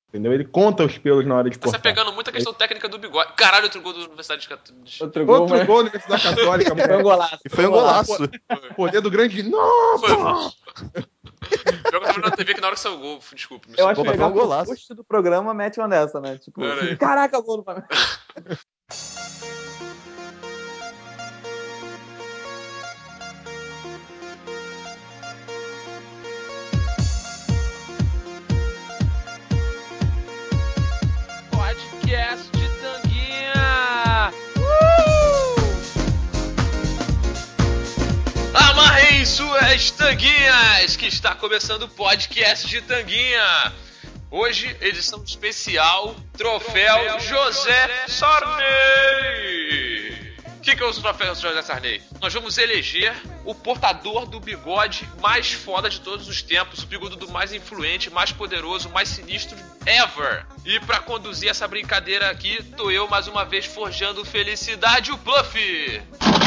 Entendeu? Ele conta os pelos na hora de cortar. Você tá pegando muita questão técnica do bigode. Caralho, outro gol da Universidade Católica. Outro gol da Universidade Católica. Foi um golaço. E foi um golaço. Poder do grande... Não, Foi. pô! Pior que eu tava vendo na TV que na hora que saiu o gol, desculpa. Eu acho que Pô, legal foi um que o golaço. host do programa mete uma dessa, né? Tipo, Pera aí. caraca, o gol do Flamengo. Podcast de Tanguinha! Amarrem suas tanguinhas, que está começando o podcast de Tanguinha. Hoje, edição especial, Troféu José Sarney. O que é o Troféu José Sarney? Nós vamos eleger o portador do bigode mais foda de todos os tempos, o bigodudo mais influente, mais poderoso, mais sinistro ever. E pra conduzir essa brincadeira aqui, tô eu mais uma vez forjando felicidade, o Puff.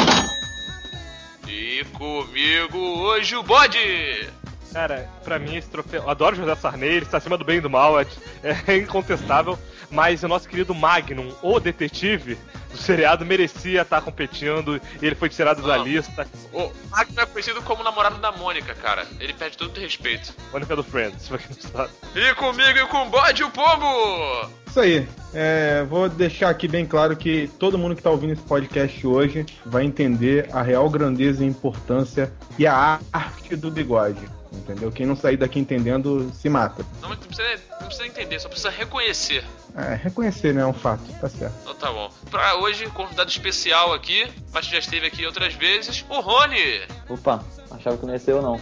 E comigo hoje o Bode. Cara, pra mim esse troféu... Eu adoro José Sarney, ele está acima do bem e do mal, é incontestável. Mas o nosso querido Magnum, o detetive do seriado, merecia estar competindo. E ele foi tirado da lista. O Magnum é conhecido como namorado da Mônica, cara. Ele perde todo o respeito. Mônica do Friends, pra quem não sabe. E comigo e com o Bode, o Pombo. Isso aí. Vou deixar aqui bem claro que todo mundo que está ouvindo esse podcast hoje vai entender a real grandeza e importância e a arte do bigode. Entendeu? Quem não sair daqui entendendo, se mata. Não precisa entender, só precisa reconhecer. Reconhecer, né? É um fato. Tá certo. Então tá bom. Pra hoje, convidado especial aqui, mas já esteve aqui outras vezes, o Rony. Opa, achava que não ia ser eu, não.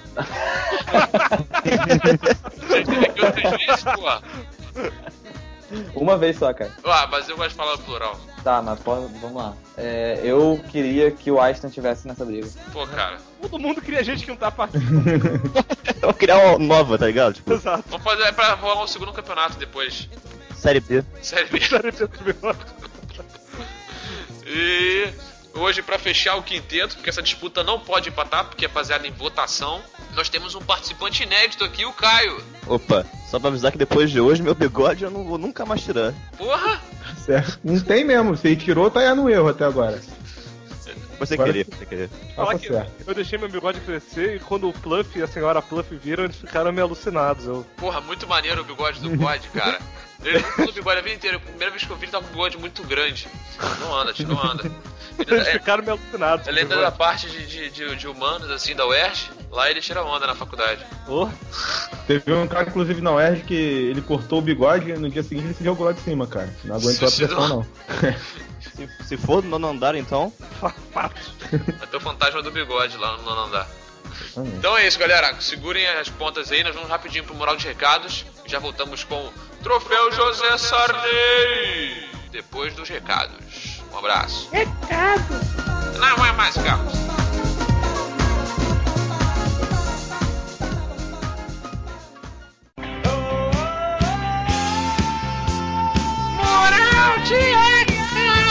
Já esteve aqui outras vezes, pô. Uma vez só, cara. Mas eu gosto de falar no plural. Tá, mas vamos lá. Eu queria que o Einstein estivesse nessa briga. Pô, cara. Todo mundo cria gente que não tá participando. Eu vou criar uma nova, tá ligado? Tipo, Exato. Vamos fazer pra rolar um segundo campeonato depois. Série B. Sério mesmo. E hoje, pra fechar o quinteto, porque essa disputa não pode empatar, porque é baseada em votação, nós temos um participante inédito aqui, o Caio. Opa, só pra avisar que depois de hoje meu bigode eu não vou nunca mais tirar. Porra! Certo. Não tem mesmo. Se tirou, tá no erro até agora. Você Agora- querer. Falar Tá que certo. eu deixei meu bigode crescer e quando o Pluff e a senhora Pluff viram, eles ficaram meio alucinados. Porra, muito maneiro o bigode do Bode, cara. Ele não usa o bigode a vida inteira. A primeira vez que eu vi, ele tava com um bigode muito grande. Não anda, tio, não anda. Eles ficaram meio alucinados. Ele entra da parte de humanos, assim, da UERJ. Lá ele tira onda na faculdade. Oh, Teve um cara, inclusive, na UERJ que ele cortou o bigode e no dia seguinte ele se jogou lá de cima, cara. Não aguentou a pressão, não. Se for no nono andar, então. fato. Vai ter o fantasma do bigode lá no nono andar. Então é isso, galera. Segurem as pontas aí. Nós vamos rapidinho pro Moral de Recados. Já voltamos com o Troféu José Sarney. Depois dos recados. Um abraço. Recado! Não é mais, Carlos. Moral de Recados!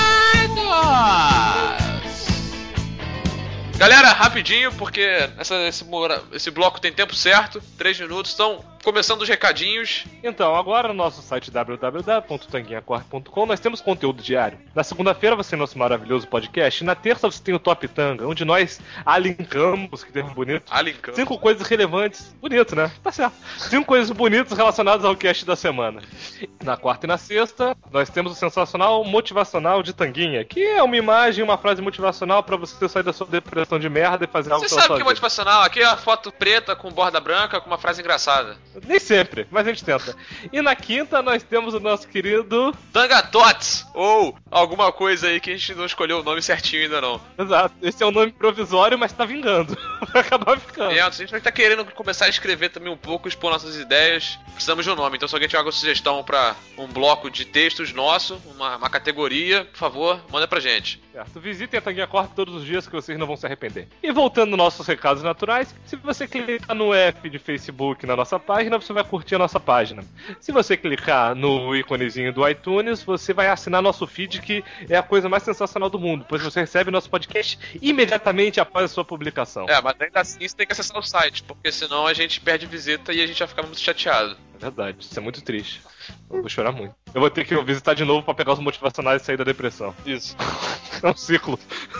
Galera, rapidinho, porque esse bloco tem tempo certo, 3 minutos, então começando os recadinhos. Então, agora no nosso site www.tanguinhacorre.com nós temos conteúdo diário. Na segunda-feira você tem nosso maravilhoso podcast. E na terça você tem o Top Tanga, onde nós alinkamos, que termo bonito, Alinkamos. 5 coisas relevantes. Bonito, né? Tá certo. 5 coisas bonitas relacionadas ao cast da semana. Na quarta e na sexta, nós temos o sensacional motivacional de Tanguinha, que é uma imagem, uma frase motivacional pra você sair da sua depressão de merda e fazer algo Você pela sabe sua o que é vida. motivacional? Aqui é a foto preta com borda branca com uma frase engraçada. Nem sempre, mas a gente tenta. E na quinta nós temos o nosso querido... Tangatots! Ou alguma coisa aí que a gente não escolheu o nome certinho ainda não. Exato, esse é um nome provisório, mas tá vingando. Vai acabar ficando. Se a gente vai estar querendo começar a escrever também um pouco, expor nossas ideias, precisamos de um nome. Então se alguém tiver alguma sugestão pra um bloco de textos nosso, uma categoria, por favor, manda pra gente. Certo, visitem a Tanguinha Corp todos os dias que vocês não vão se arrepender. E voltando aos nossos recados naturais, se você clicar no F de Facebook na nossa página, página, você vai curtir a nossa página. Se você clicar no íconezinho do iTunes, você vai assinar nosso feed, que é a coisa mais sensacional do mundo, pois você recebe nosso podcast imediatamente após a sua publicação. Mas ainda assim você tem que acessar o site, porque senão a gente perde visita e a gente vai ficar muito chateado. É verdade, isso é muito triste. Eu vou chorar muito. Eu vou ter que visitar de novo pra pegar os motivacionais e sair da depressão. Isso. É um ciclo.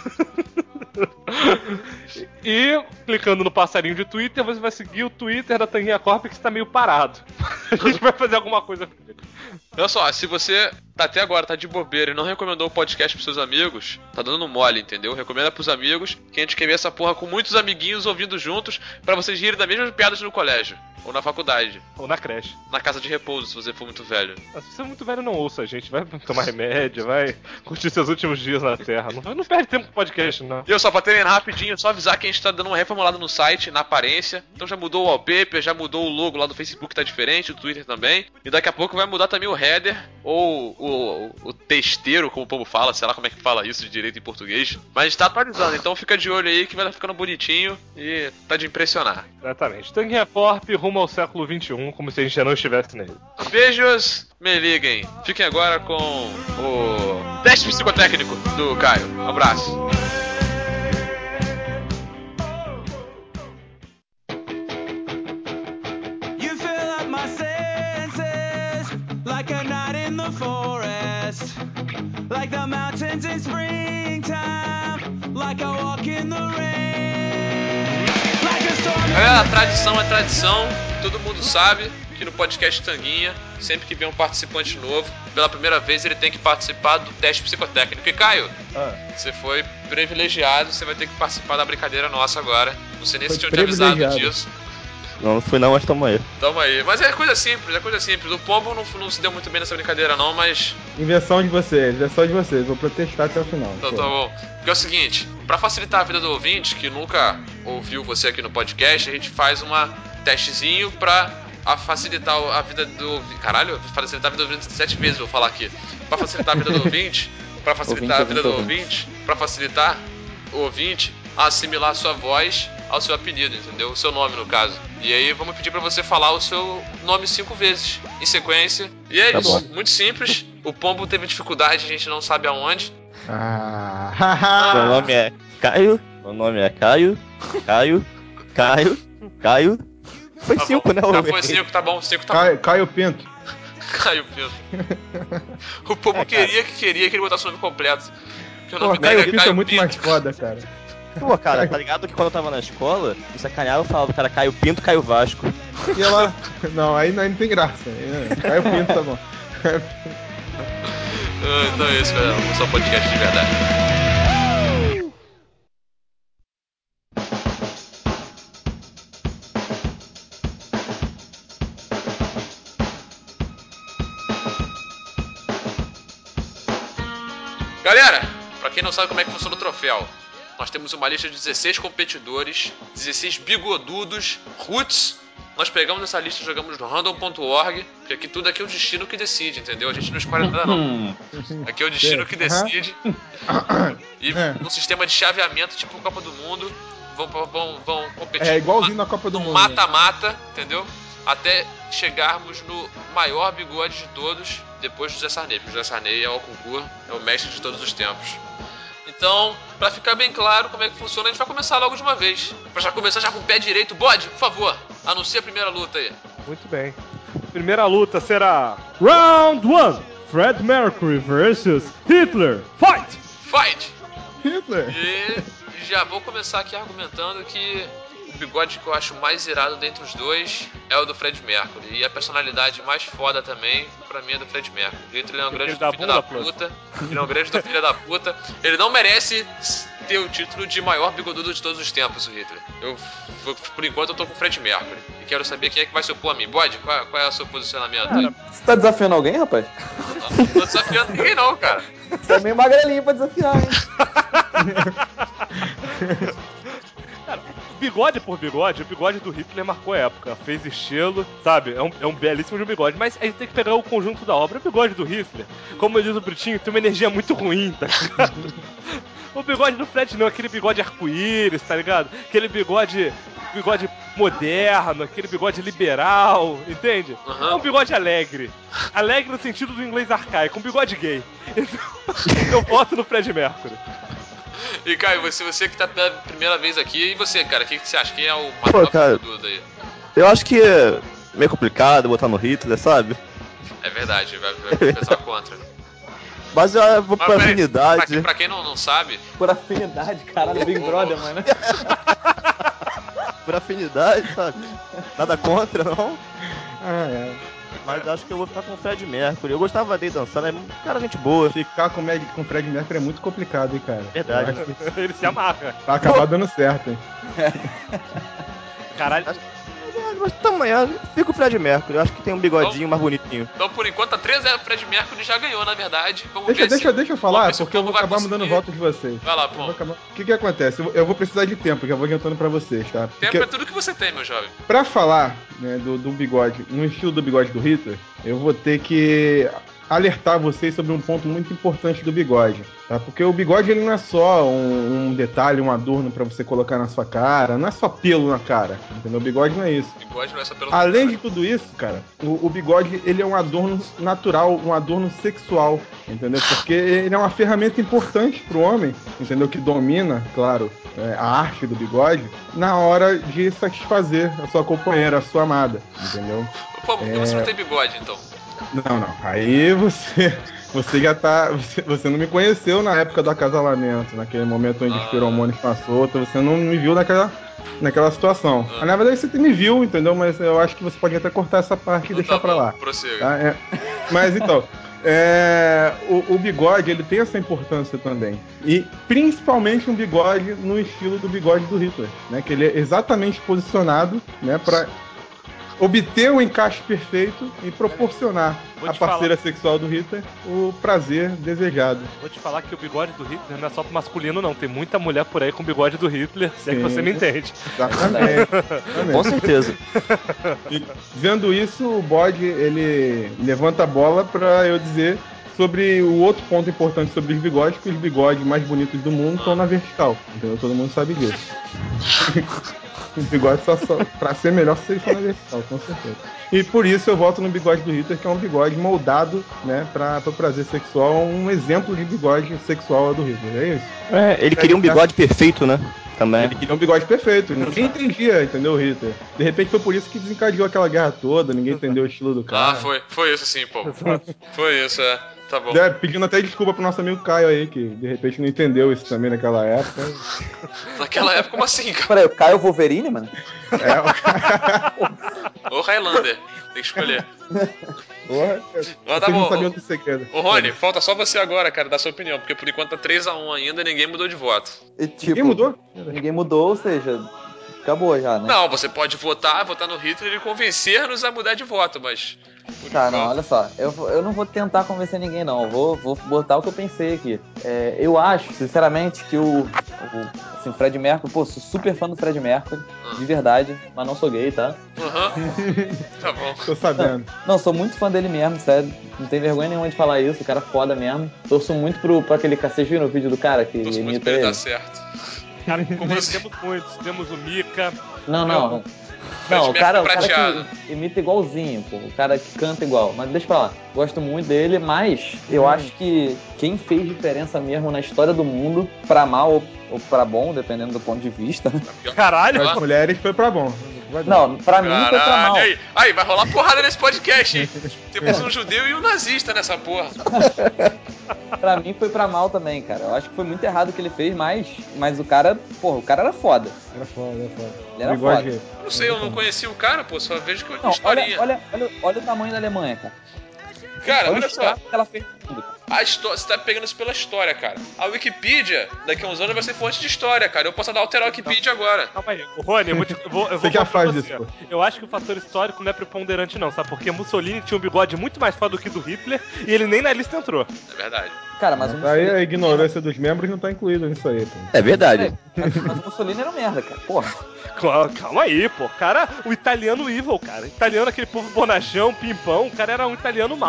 E clicando no passarinho de Twitter, você vai seguir o Twitter da Tanguinha Corp, que está meio parado. A gente vai fazer alguma coisa com ele. Olha só, se você até agora tá de bobeira e não recomendou o podcast pros seus amigos, tá dando mole, entendeu? Recomenda pros amigos, que a gente quer ver essa porra com muitos amiguinhos ouvindo juntos, pra vocês rirem das mesmas piadas no colégio, ou na faculdade, Ou na creche. na casa de repouso, se você for muito velho. Mas se você é muito velho, não ouça a gente. Vai tomar remédio, vai curtir seus últimos dias na Terra. Não perde tempo com podcast, não. E eu só pra terminar rapidinho, só avisar que a gente tá dando uma reformulada no site, na aparência. Então já mudou o wallpaper, já mudou o logo lá do Facebook, tá diferente, o Twitter também. E daqui a pouco vai mudar também o header, ou o texteiro, como o povo fala, sei lá como é que fala isso de direito em português. Mas a gente tá atualizando, então fica de olho aí que vai ficando bonitinho e tá de impressionar. Exatamente. Tanguinha Corp rumo ao século XXI, como se a gente já não estivesse nele. Beijos, me liguem. Fiquem agora com o teste psicotécnico do Caio. Um abraço. You fill up my senses like a night in the forest, like the mountains in springtime, like a walk in the rain, like a storm. Galera, tradição é tradição. Todo mundo sabe que no podcast Tanguinha, sempre que vem um participante novo, pela primeira vez ele tem que participar do teste psicotécnico. E Caio, você foi privilegiado, você vai ter que participar da brincadeira nossa agora. Não sei nem se tinham te avisado disso. Não fui não, mas tamo aí. Tamo aí. Mas é coisa simples, é coisa simples. O Pombo não se deu muito bem nessa brincadeira não, mas... Invenção de vocês. Vou protestar até o final. Então tá bom. Porque é o seguinte, pra facilitar a vida do ouvinte, que nunca ouviu você aqui no podcast, a gente faz uma testezinho pra facilitar a vida do ouvinte. Caralho, facilitar a vida do ouvinte 7 vezes, vou falar aqui. Pra facilitar a vida do ouvinte, pra facilitar a vida do ouvinte, pra facilitar o ouvinte a assimilar a sua voz ao seu apelido, entendeu? O seu nome, no caso. E aí vamos pedir pra você falar o seu nome 5 vezes em sequência. E é isso, muito simples. O Pombo teve dificuldade, a gente não sabe aonde. Meu nome é Caio. Meu nome é Caio. Caio. Foi Tá 5, bom. né? Já foi 5, tá bom. 5 tá bom. Caio Pinto. Caio Pinto. O Pombo queria que ele botasse o nome completo. Porque o Pô, nome Caio dele Pinto é muito mais foda, cara. Pô, cara, tá ligado que quando eu tava na escola, me sacaneava, eu falava, cara, Caio Pinto, Caio Vasco. E ela... Não, aí não tem graça. Caio Pinto tá bom. Então é isso, galera. Vamos ao podcast de verdade. Galera, pra quem não sabe como é que funciona o troféu, nós temos uma lista de 16 competidores, 16 bigodudos, roots. Nós pegamos essa lista e jogamos no random.org, porque aqui tudo aqui é o destino que decide, entendeu? A gente não escolhe nada não. Aqui é o destino que decide. E no sistema de chaveamento, tipo Copa do Mundo, vão competir. É igualzinho na Copa do Mundo. Mata-mata, entendeu? Até chegarmos no maior bigode de todos, depois do José Sarney, porque o José Sarney é o concurso, é o mestre de todos os tempos. Então, pra ficar bem claro como é que funciona, a gente vai começar logo de uma vez. Pra já começar já com o pé direito, Bode, por favor, anuncia a primeira luta aí. Muito bem. Primeira luta será Round 1, Fred Mercury versus Hitler. Fight! Fight! Hitler. E já vou começar aqui argumentando que o bigode que eu acho mais irado dentre os dois é o do Fred Mercury. E a personalidade mais foda também, pra mim, é do Fred Mercury. Ele é um grande filho da puta. Ele é um grande filho da puta. Ele não merece ter o título de maior bigodudo de todos os tempos, o Hitler. Por enquanto, eu tô com o Fred Mercury. E quero saber quem é que vai se opor a mim. Bode, qual é o seu posicionamento aí? Você tá desafiando alguém, rapaz? Não tô desafiando ninguém não, cara. Você é meio magrelinho pra desafiar, hein? Cara, bigode por bigode, o bigode do Hitler marcou a época. Fez estilo, sabe? É um belíssimo de um bigode. Mas a gente tem que pegar o conjunto da obra. O bigode do Hitler, como diz o Britinho, tem uma energia muito ruim, tá ligado? O bigode do Fred não, aquele bigode arco-íris, tá ligado? Aquele bigode moderno, aquele bigode liberal, entende? É um bigode alegre. Alegre no sentido do inglês arcaico, um bigode gay. Então, eu voto no Fred Mercury. E Caio, você que tá pela primeira vez aqui, e você, cara, o que você acha? Quem é o Pô, cara, Duda aí? Eu acho que é meio complicado botar no Hitler, sabe? É verdade, vai pesar contra. Mas eu vou por afinidade. Pra quem não sabe... Por afinidade, caralho, Big Brother, mano. Por afinidade, sabe? Nada contra, não. Mas acho que eu vou ficar com o Fred Mercury. Eu gostava dele dançando, é um cara gente boa. Ficar com o Fred Mercury é muito complicado, hein, cara. Verdade. Ele se amarra. Vai acabar dando certo, hein. Caralho. Mas também, fica com o Fred Mercury. Eu acho que tem um bigodinho mais bonitinho. Então, por enquanto, tá 3-0 o Fred Mercury já ganhou, na verdade. Vamos ver Deixa eu falar, porque eu vou vai acabar conseguir. mudando voto de vocês. Vai lá, pô. O que acontece? Eu vou precisar de tempo, já vou adiantando pra vocês, tá? Tempo é tudo que você tem, meu jovem. Pra falar, né, do bigode, no estilo do bigode do Hitler, eu vou ter que alertar vocês sobre um ponto muito importante do bigode, tá? Porque o bigode, ele não é só um detalhe, um adorno pra você colocar na sua cara, não é só pelo na cara, entendeu? O bigode não é isso. O bigode não é só pelo Além de tudo isso, cara, o bigode, ele é um adorno natural, um adorno sexual, entendeu? Porque ele é uma ferramenta importante pro homem, entendeu? Que domina, claro, a arte do bigode, na hora de satisfazer a sua companheira, a sua amada, entendeu? Pô, por que você não tem bigode, então? Não. Aí você já tá. Você não me conheceu na época do acasalamento, naquele momento onde os feromônios passou, você não me viu naquela situação. Na verdade você me viu, entendeu? Mas eu acho que você pode até cortar essa parte e deixar pra lá. Prossiga. Tá? Mas então. O bigode, ele tem essa importância também. E principalmente um bigode no estilo do bigode do Hitler, né? Que ele é exatamente posicionado, né, pra obter o encaixe perfeito e proporcionar à parceira sexual do Hitler o prazer desejado. Vou te falar que o bigode do Hitler não é só pro masculino, não. Tem muita mulher por aí com bigode do Hitler, se é que você me entende. Exatamente. Com certeza. E, vendo isso, o bode, ele levanta a bola pra eu dizer sobre o outro ponto importante sobre os bigodes, que os bigodes mais bonitos do mundo estão na vertical. Entendeu? Todo mundo sabe disso. O bigode só pra ser melhor se ele for na vertical, com certeza. E por isso eu voto no bigode do Hitler, que é um bigode moldado, né, pra prazer sexual, um exemplo de bigode sexual do Hitler, é isso? Ele queria um bigode perfeito, né? Também. Ele queria um bigode perfeito, ninguém entendia, entendeu, o Hitler? De repente foi por isso que desencadeou aquela guerra toda, ninguém entendeu o estilo do cara. Foi isso sim, pô. Foi isso, Tá bom. Pedindo até desculpa pro nosso amigo Caio aí, que de repente não entendeu isso também naquela época. Naquela época, como assim, cara? Peraí, o Caio Wolverine, mano? Ou Highlander, tem que escolher. Porra, Tá não bom. sabiam do segredo. Ô Rony, falta só você agora, cara, dar sua opinião, porque por enquanto tá 3-1 ainda e ninguém mudou de voto. E, tipo, Ninguém mudou? Ninguém mudou, ou seja, acabou já, né? Não, você pode votar no Hitler e convencer-nos a mudar de voto, mas... Tá, não, olha só, eu não vou tentar convencer ninguém, não. Eu vou botar o que eu pensei aqui. Eu acho, sinceramente, que o Fred Mercury, pô, sou super fã do Fred Mercury, de verdade, mas não sou gay, tá? Tá bom. Tô sabendo. Não, sou muito fã dele mesmo, sério. Não tem vergonha nenhuma de falar isso, o cara é foda mesmo. Torço muito pra aquele cara. Vocês viram o vídeo do cara que Torço muito imita pra ele ele? dar certo. Cara, temos muitos. Temos o Mika. Não, o cara que imita igualzinho, pô. O cara que canta igual. Mas deixa pra lá. Gosto muito dele, mas eu acho que quem fez diferença mesmo na história do mundo, pra mal ou pra bom, dependendo do ponto de vista. Caralho! As mulheres foi pra bom. Não, pra mim foi pra mal. Aí, vai rolar porrada nesse podcast, hein? Temos um judeu e um nazista nessa porra. Pra mim foi pra mal também, cara. Eu acho que foi muito errado o que ele fez, mas o cara, porra, o cara era foda. Era foda. Ele era foda. Eu não sei, eu não conheci o cara, pô, só vejo que eu li Não, historinha. olha o tamanho da Alemanha, cara. Cara, olha só. Que ela fez tudo. A história, você tá pegando isso pela história, cara. A Wikipedia, daqui a uns anos, vai ser fonte de história, cara. Eu posso alterar a Wikipedia agora. Calma aí, Rony, eu vou Você já faz você. isso, pô. Eu acho que o fator histórico não é preponderante, não, sabe? Porque Mussolini tinha um bigode muito mais foda do que do Hitler e ele nem na lista entrou. É verdade. Cara, mas o Aí Mussolini... a ignorância dos membros não tá incluída nisso aí, pô. É verdade. Mas o Mussolini era um merda, cara. Porra. Calma aí, pô. Cara, o italiano evil, cara. Italiano, aquele povo bonachão, pimpão. O cara era um italiano mau.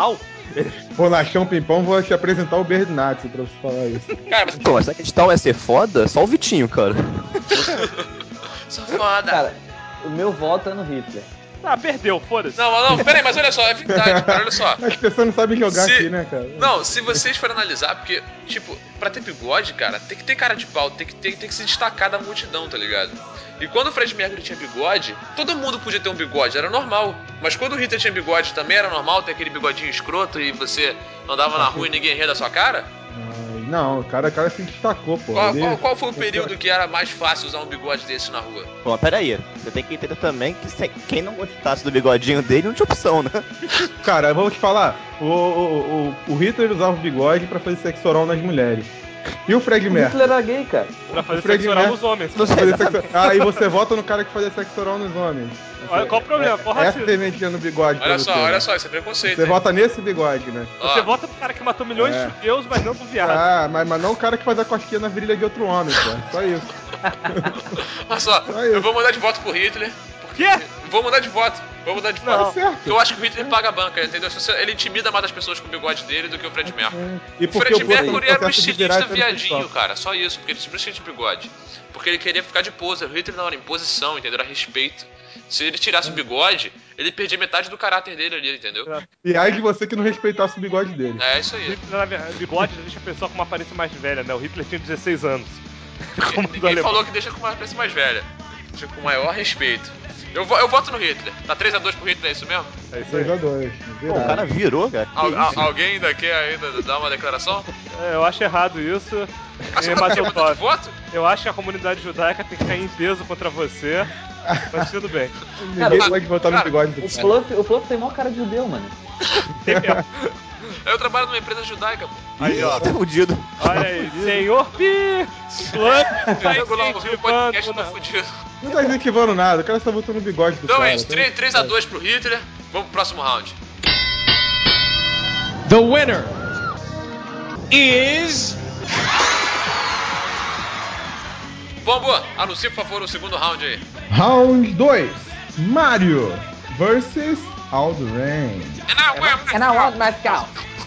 Bonachão Pimpão, vou te apresentar o Bernatzi pra você falar isso. Cara, mas... Pô, mas será que esse tal vai ser foda? Só o Vitinho, cara. Sou foda. Cara, o meu voto é no Hitler. Ah, perdeu, foda-se. Não, pera aí, mas olha só, é verdade, cara, olha só. As pessoas não sabem jogar aqui, né, cara? Não, se vocês forem analisar, porque, tipo, pra ter bigode, cara, tem que ter cara de pau, tem que se destacar da multidão, tá ligado? E quando o Fred Mercury tinha bigode, todo mundo podia ter um bigode, era normal. Mas quando o Hitler tinha bigode também era normal ter aquele bigodinho escroto e você andava na rua e ninguém ria da sua cara? Não, o cara se destacou, pô. Qual foi o período que era mais fácil usar um bigode desse na rua? Bom, mas peraí, você tem que entender também que quem não gostasse do bigodinho dele não tinha opção, né? Cara, eu vou te falar, o Hitler usava o bigode pra fazer sexo oral nas mulheres. E o Fred O Mercury? Hitler era gay, cara. Pra fazer sexo oral nos homens. E você vota no cara que fazia sexo oral nos homens. Olha, qual o problema? Qual Essa racismo? sementinha no bigode. Olha só, isso é preconceito. Você vota nesse bigode, né? Você vota no cara que matou milhões de judeus, mas não do viado. Ah, mas não o cara que faz a cosquinha na virilha de outro homem, pô. Só isso. Olha só, eu vou mudar de voto pro Hitler. Quê? Vou mudar de voto. Tá certo. Eu acho que o Hitler paga a banca, entendeu? Ele intimida mais as pessoas com o bigode dele do que o Fred Mercury. E O Fred Mercury era um processo de virar estilista viadinho, heterossexual. cara. Só isso, porque ele simplesmente tinha bigode. Porque ele queria ficar de pose. O Hitler não era imposição, entendeu? Era respeito. Se ele tirasse o bigode, ele perdia metade do caráter dele ali, entendeu? E aí de você que não respeitasse o bigode dele. É isso aí. O bigode deixa a pessoa com uma aparência mais velha, né? O Hitler tinha 16 anos. Ninguém falou que deixa com uma aparência mais velha. Deixa com maior respeito. Eu voto no Hitler. Tá 3-2 pro Hitler, é isso mesmo? É isso aí. 2-2. Pô, o cara virou, cara. Alguém ainda quer dar uma declaração? Eu acho errado isso. Você Mas tá eu de voto? Eu acho que a comunidade judaica tem que cair em peso contra você. Mas tudo bem. Ninguém pode votar no bigode do cara. O Fluff tem maior cara de judeu, mano. Eu trabalho numa empresa judaica, pô. Aí, ó. Tá fudido. Olha aí, senhor Pi! Eu lá ouvi o podcast, tô fudido. Não tá incentivando nada, o cara só votou no bigode do Então cara. é isso, 3-2 pro Hitler. Vamos pro próximo round. The winner is. Pombo, anuncie por favor o segundo round aí. Round 2. Mario versus Alduran. And I want my scalp.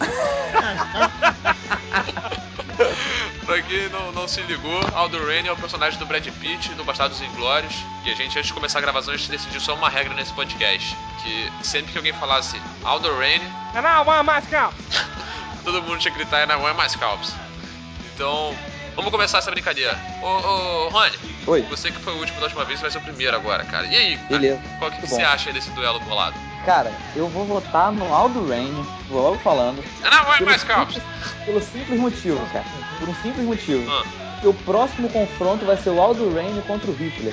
Pra quem não se ligou, Aldo Rain é o personagem do Brad Pitt do Bastardos Inglórios. E a gente, antes de começar a gravação, a gente decidiu só uma regra nesse podcast. Que sempre que alguém falasse Aldo Rain, And I want my scalp! todo mundo tinha que gritar And I want my scalps. Então, vamos começar essa brincadeira. Ô Rony, Oi. você que foi o último da última vez, vai ser o primeiro agora, cara. E aí, cara, Beleza. qual que Muito você bom. acha desse duelo bolado? Cara, eu vou votar no Aldo Rain, vou logo falando. And I want my scalps! Pelo simples motivo, cara. Por um simples motivo. Ah. Que o próximo confronto vai ser o Aldo Rain contra o Hitler.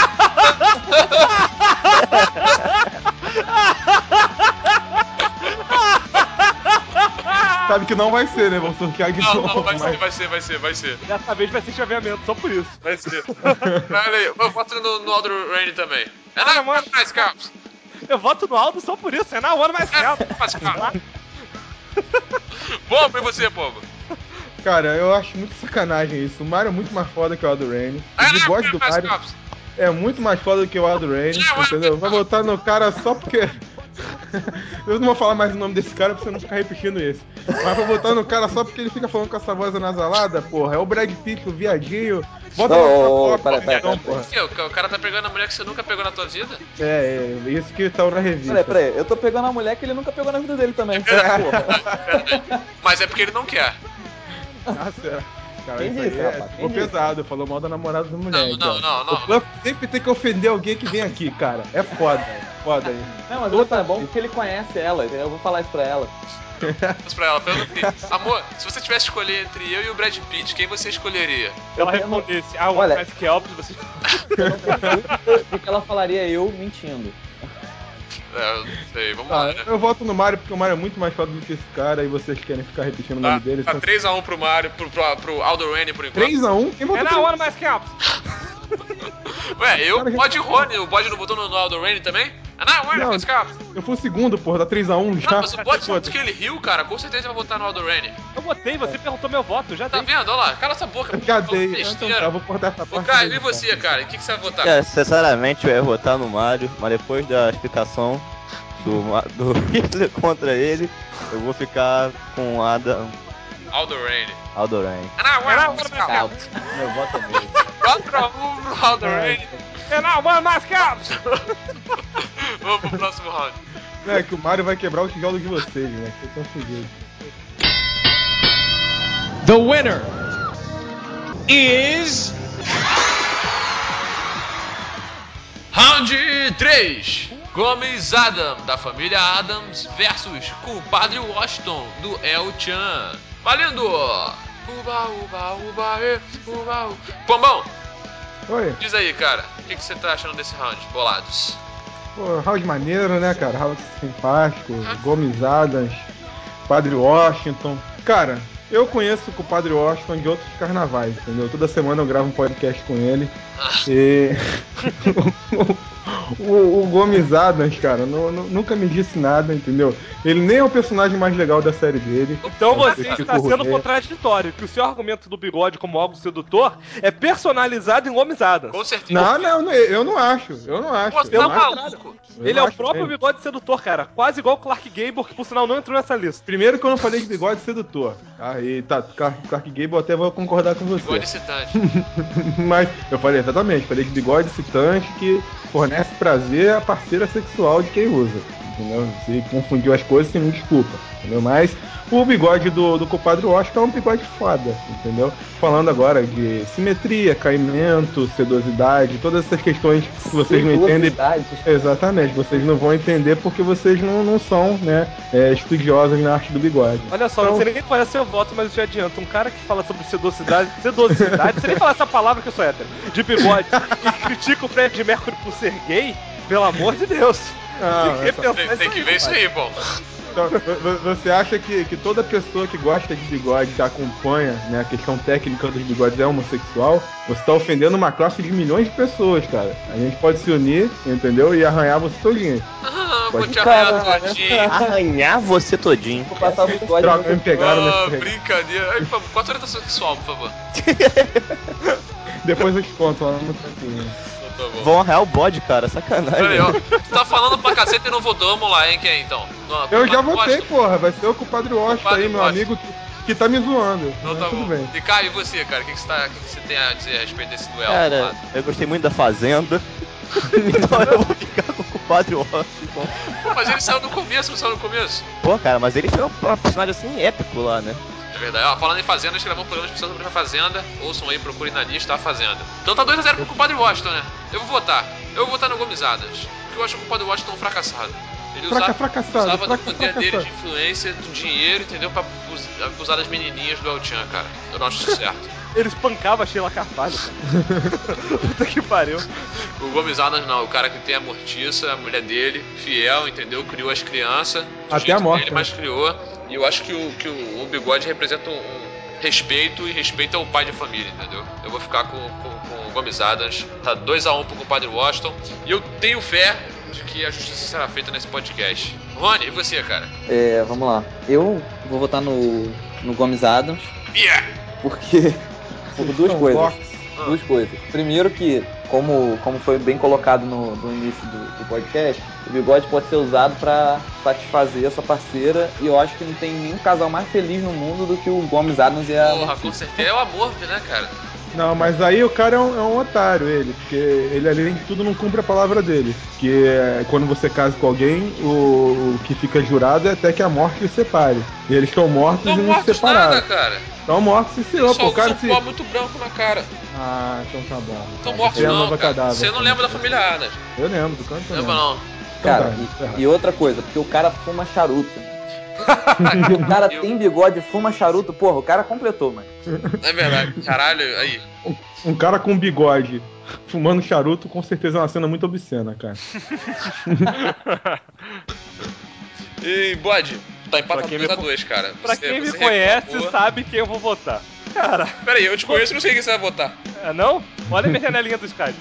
Sabe que não vai ser, né? Vamos sortear de novo. Não, vai mas- ser. Dessa vez vai ser chaveamento, só por isso. Vai ser. Olha aí, eu voto no Aldo Rain também. And I want my scalps! Eu voto no Aldo só por isso, é na hora mais scalp. Pombo, e você, Pombo? Cara, eu acho muito sacanagem isso. O Mario é muito mais foda que o Aldo Rain. O bigode do Mario é muito mais foda do que o Aldo Rain, entendeu? Vai votar no cara só porque... Eu não vou falar mais o nome desse cara pra você não ficar repetindo isso. Mas vou votar no cara só porque ele fica falando com essa voz anasalada, porra. É o Brad Pitt, o viadinho. Bota Ô, pra peraí. porra. O cara tá pegando a mulher que você nunca pegou na tua vida? É, isso que tá na revista. Peraí, eu tô pegando a mulher que ele nunca pegou na vida dele também. Porra. Mas é porque ele não quer. Nossa, cara, Quem isso disse, aí rapaz? ficou Quem disse? pesado. Falou mal da namorada da mulher. Não. O Fluff sempre tem que ofender alguém que vem aqui, cara. É foda. Foda aí. Não, mas outra é bom porque ele conhece ela, entendeu? Eu vou falar isso pra ela. Mas pra ela, pergunta assim, amor, se você tivesse que escolher entre eu e o Brad Pitt, quem você escolheria? Ela respondesse, o Olha- mais scalp, você... Porque ela falaria eu mentindo. Eu não sei, vamos lá, né? Eu voto no Mario porque o Mario é muito mais foda do que esse cara e vocês querem ficar repetindo o nome dele. Tá 3-1 pro Mario, pro Aldo Rain por enquanto. 3-1? Quem votou É na hora mais scalp! Ué, eu, Cara, Bode Rony, o Bode não votou no Aldo Rain também? Não. Mas cara. Eu fui o segundo, porra, tá 3-1 já. Não, mas o Bode falou que ele riu, cara, com certeza vai votar no Aldo Rain. Eu votei, você perguntou meu voto, já Tá dei. vendo? Olha lá, cala essa boca. Eu já falando dei. besteira. Então tá, vou cortar essa Ô, parte. Caio, daí, e você, cara? O que você vai votar? Cara, sinceramente eu ia votar no Mario, mas depois da explicação do Hitler contra ele, eu vou ficar com Aldo Raine. And I want my scalp. Meu voto é mesmo. Contra o Aldo Raine. And I want my scalps! Vamos pro próximo round. É que o Mario vai quebrar o tijolo de vocês, né? Vocês estão fudidos. The winner is Round 3. Gomes Adam, da família Adams, versus Compadre Washington, do El-Chan. Valendo! Uba, uba, uba, uba. Pombão, Oi. diz aí, cara, o que você tá achando desse round? Bolados. Pô, round maneiro, né, cara? Round simpático. Gomes Adams, Padre Washington. Cara, eu conheço o Padre Washington de outros carnavais, entendeu? Toda semana eu gravo um podcast com ele. E o Gomes Adams, cara, nunca me disse nada, entendeu? Ele nem é o personagem mais legal da série dele. Então você está sendo contraditório, que o seu argumento do bigode como algo sedutor é personalizado em Gomes Adams. Com certeza. Não, eu não acho. Pô, você tá maluco? Ele é o próprio bigode sedutor, cara. Quase igual o Clark Gable, que por sinal não entrou nessa lista. Primeiro que eu não falei de bigode sedutor. Ah, e tá, Clark Gable até vou concordar com você. Bigode excitante. Mas eu falei exatamente, falei de bigode excitante que fornece prazer à parceira sexual de quem usa. Entendeu? Se confundiu as coisas, você me desculpa. Entendeu? Mas o bigode do compadre Oscar é um bigode foda, entendeu? Falando agora de simetria, caimento, sedosidade, todas essas questões que vocês não entendem. Exatamente, vocês não vão entender porque vocês não são, né, estudiosos na arte do bigode. Olha só, então, não sei nem qual é seu voto, mas eu te adianto. Um cara que fala sobre sedosidade, você nem fala essa palavra que eu sou hétero, de bigode, e critica o Fred Mercury por ser gay, pelo amor de Deus. Tem que ver isso aí, bom. Então, você acha que toda pessoa que gosta de bigode, que acompanha, né, a questão técnica dos bigodes é homossexual? Você tá ofendendo uma classe de milhões de pessoas, cara. A gente pode se unir, entendeu? E arranhar você todinho. Vou te arranhar todinho. Arranhar você todinho. Vou passar o bigode. Droga, me pegaram nesse brincadeira. Ai, por favor, qual a sua orientação sexual, por favor? Depois eu te conto lá no cantinho. Tá bom. Vão arranhar o bode, cara. Sacanagem. Peraí, ó. Tu tá falando pra cacete e não votou. Vamos lá, hein? Quem é, então? Eu já votei, porra. Vai ser o compadre Washington aí, meu amigo, que tá me zoando. Então tá bom. Bem. E Caio, e você, cara? O que você tem a dizer a respeito desse duelo? Cara, eu gostei muito da Fazenda. Então eu vou ficar com o compadre Washington. Pô, mas ele saiu no começo, não saiu no começo? Pô, cara, mas ele foi um personagem assim épico lá, né? É verdade. Ó, falando em Fazenda, a gente gravou um programa especial sobre a Fazenda. Ouçam aí, procurem na lista a Fazenda. Então tá 2-0 pro compadre Washington, né? Eu vou votar no Gomes Adams. Porque eu acho o compadre Washington um fracassado. Ele usava do poder dele de influência, do dinheiro, entendeu? Pra abusar das menininhas do El-Chan, cara. Eu não acho isso certo. Ele espancava a Sheila Carvalho, cara. Puta que pariu. O Gomes Adams não, o cara que tem a mortiça, a mulher dele, fiel, entendeu? Criou as crianças. Até a morte. Ele mais criou. E eu acho que o bigode representa um respeito, e respeito ao pai de família, entendeu? Eu vou ficar com o Gomes Adams. Tá 2-1 pro compadre Washington. E eu tenho fé de que a justiça será feita nesse podcast. Rony, e você, cara? Vamos lá. Eu vou votar no Gomes Adams. Yeah! Porque... Por duas coisas. Primeiro que, como foi bem colocado no início do podcast, o bigode pode ser usado pra satisfazer a sua parceira, e eu acho que não tem nenhum casal mais feliz no mundo do que o Gomes Adams e a... Porra, com certeza é o amor, né, cara? Não, mas aí o cara é um otário, porque ele, além de tudo, não cumpre a palavra dele. Que quando você casa com alguém, o que fica jurado é até que a morte os separe. E eles estão mortos e não se separaram. Nada, cara. Estão mortos e se Só o cara um pó muito branco na cara. Ah, então tá bom. Estão mortos não, cara. Você não lembra da família Adams? Eu lembro, do canto lembra não. Cara, e outra coisa, porque o cara fuma charuto. O cara tem bigode e fuma charuto, porra, o cara completou, mano. É verdade, caralho, aí. Um cara com bigode fumando charuto com certeza é uma cena muito obscena, cara. E Bode, tá empatado 2-2, cara. Pra quem me conhece, sabe quem eu vou votar. Cara. Pera aí, eu te conheço e não sei quem você vai votar. Não? Olha minha janelinha do Skype.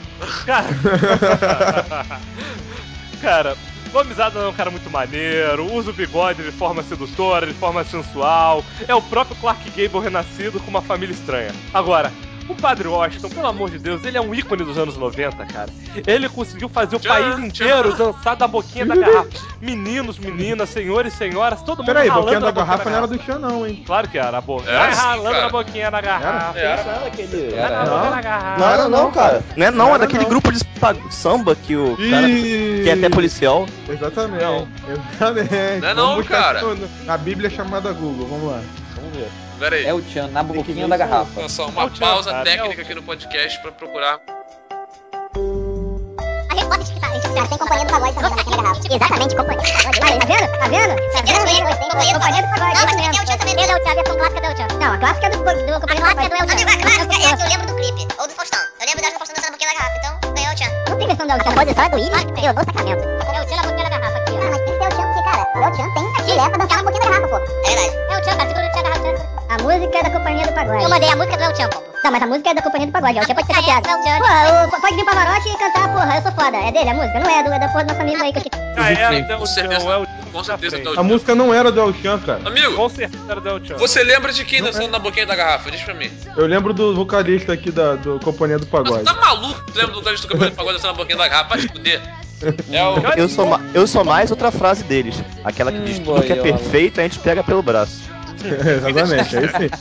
Cara, Gomes Adams é um cara muito maneiro, usa o bigode de forma sedutora, de forma sensual. É o próprio Clark Gable renascido com uma família estranha. Agora, O Padre Washington, pelo amor de Deus, ele é um ícone dos anos 90, cara. Ele conseguiu fazer o país inteiro dançar da boquinha da garrafa. Meninos, meninas, senhores, senhoras, todo mundo Peraí, ralando boquinha da na garrafa não era garrafa. do Tchan, não, hein? Claro que era, boa. Era assim, Ralando cara. na boquinha da garrafa. Era aquele... Na garrafa. Não, cara. Não é Era daquele não. grupo de samba que o cara... Que é até policial. Exatamente. Não. Exatamente. Não é Vamos não, buscar cara. isso na Bíblia chamada Google, vamos lá. Vamos ver. Pera aí. É o Tchan, na boquinha ver da isso. garrafa. Olha só, É uma o Tchan, pausa cara, técnica aqui no podcast pra procurar. A gente pode escutar, tem companhia do pagode também na boquinha da garrafa. Exatamente, companhia do pagode. Aí, tá vendo? Tá vendo? Tem companhia do pagode. Não, mas também tem o Tchan também. Tem o Tchan, a versão clássica do El Tchan. Não, a clássica é do companhia do pagode. A clássica é a que eu lembro do clipe, ou do Faustão. Eu lembro da Faustão dançando na boquinha da garrafa, então ganhou o Tchan. Não tem versão do El Tchan, pode só é do Willis e o do Sacramento. É o Tchan na boquinha da garrafa aqui, ó. Cara, mas tem que ser o Tchan porque, cara, o El Tchan tem direto pra dançar na boquinha da garrafa, pô. É verdade. É o Tchan, cara, segura o Tchan da garrafa. A música é da companhia do pagode. Eu mandei a música do El Tchan, pô. Não, mas a música é da companhia do pagode, o Tchan pode ser copiado. Pô, pode vir Pavarotti e cantar, porra, eu sou foda. É dele a música? Não é, é da porra do nosso amigo aí que eu Com certeza, com certeza do El A Tchan. música não era do El Tchan, cara. Amigo, Com certeza era do El Tchan. você lembra de quem dançando na boquinha da garrafa? Diz pra mim. Eu lembro do vocalista aqui do Companhia do Mas Pagode. tu tá maluco? Tu lembra do cara do cabelo de pagode dançando na boquinha da garrafa? Vai te fuder. É o... Eu sou mais outra frase deles. Aquela que diz tudo que é boiola. perfeito, a gente pega pelo braço. Exatamente, é isso aí.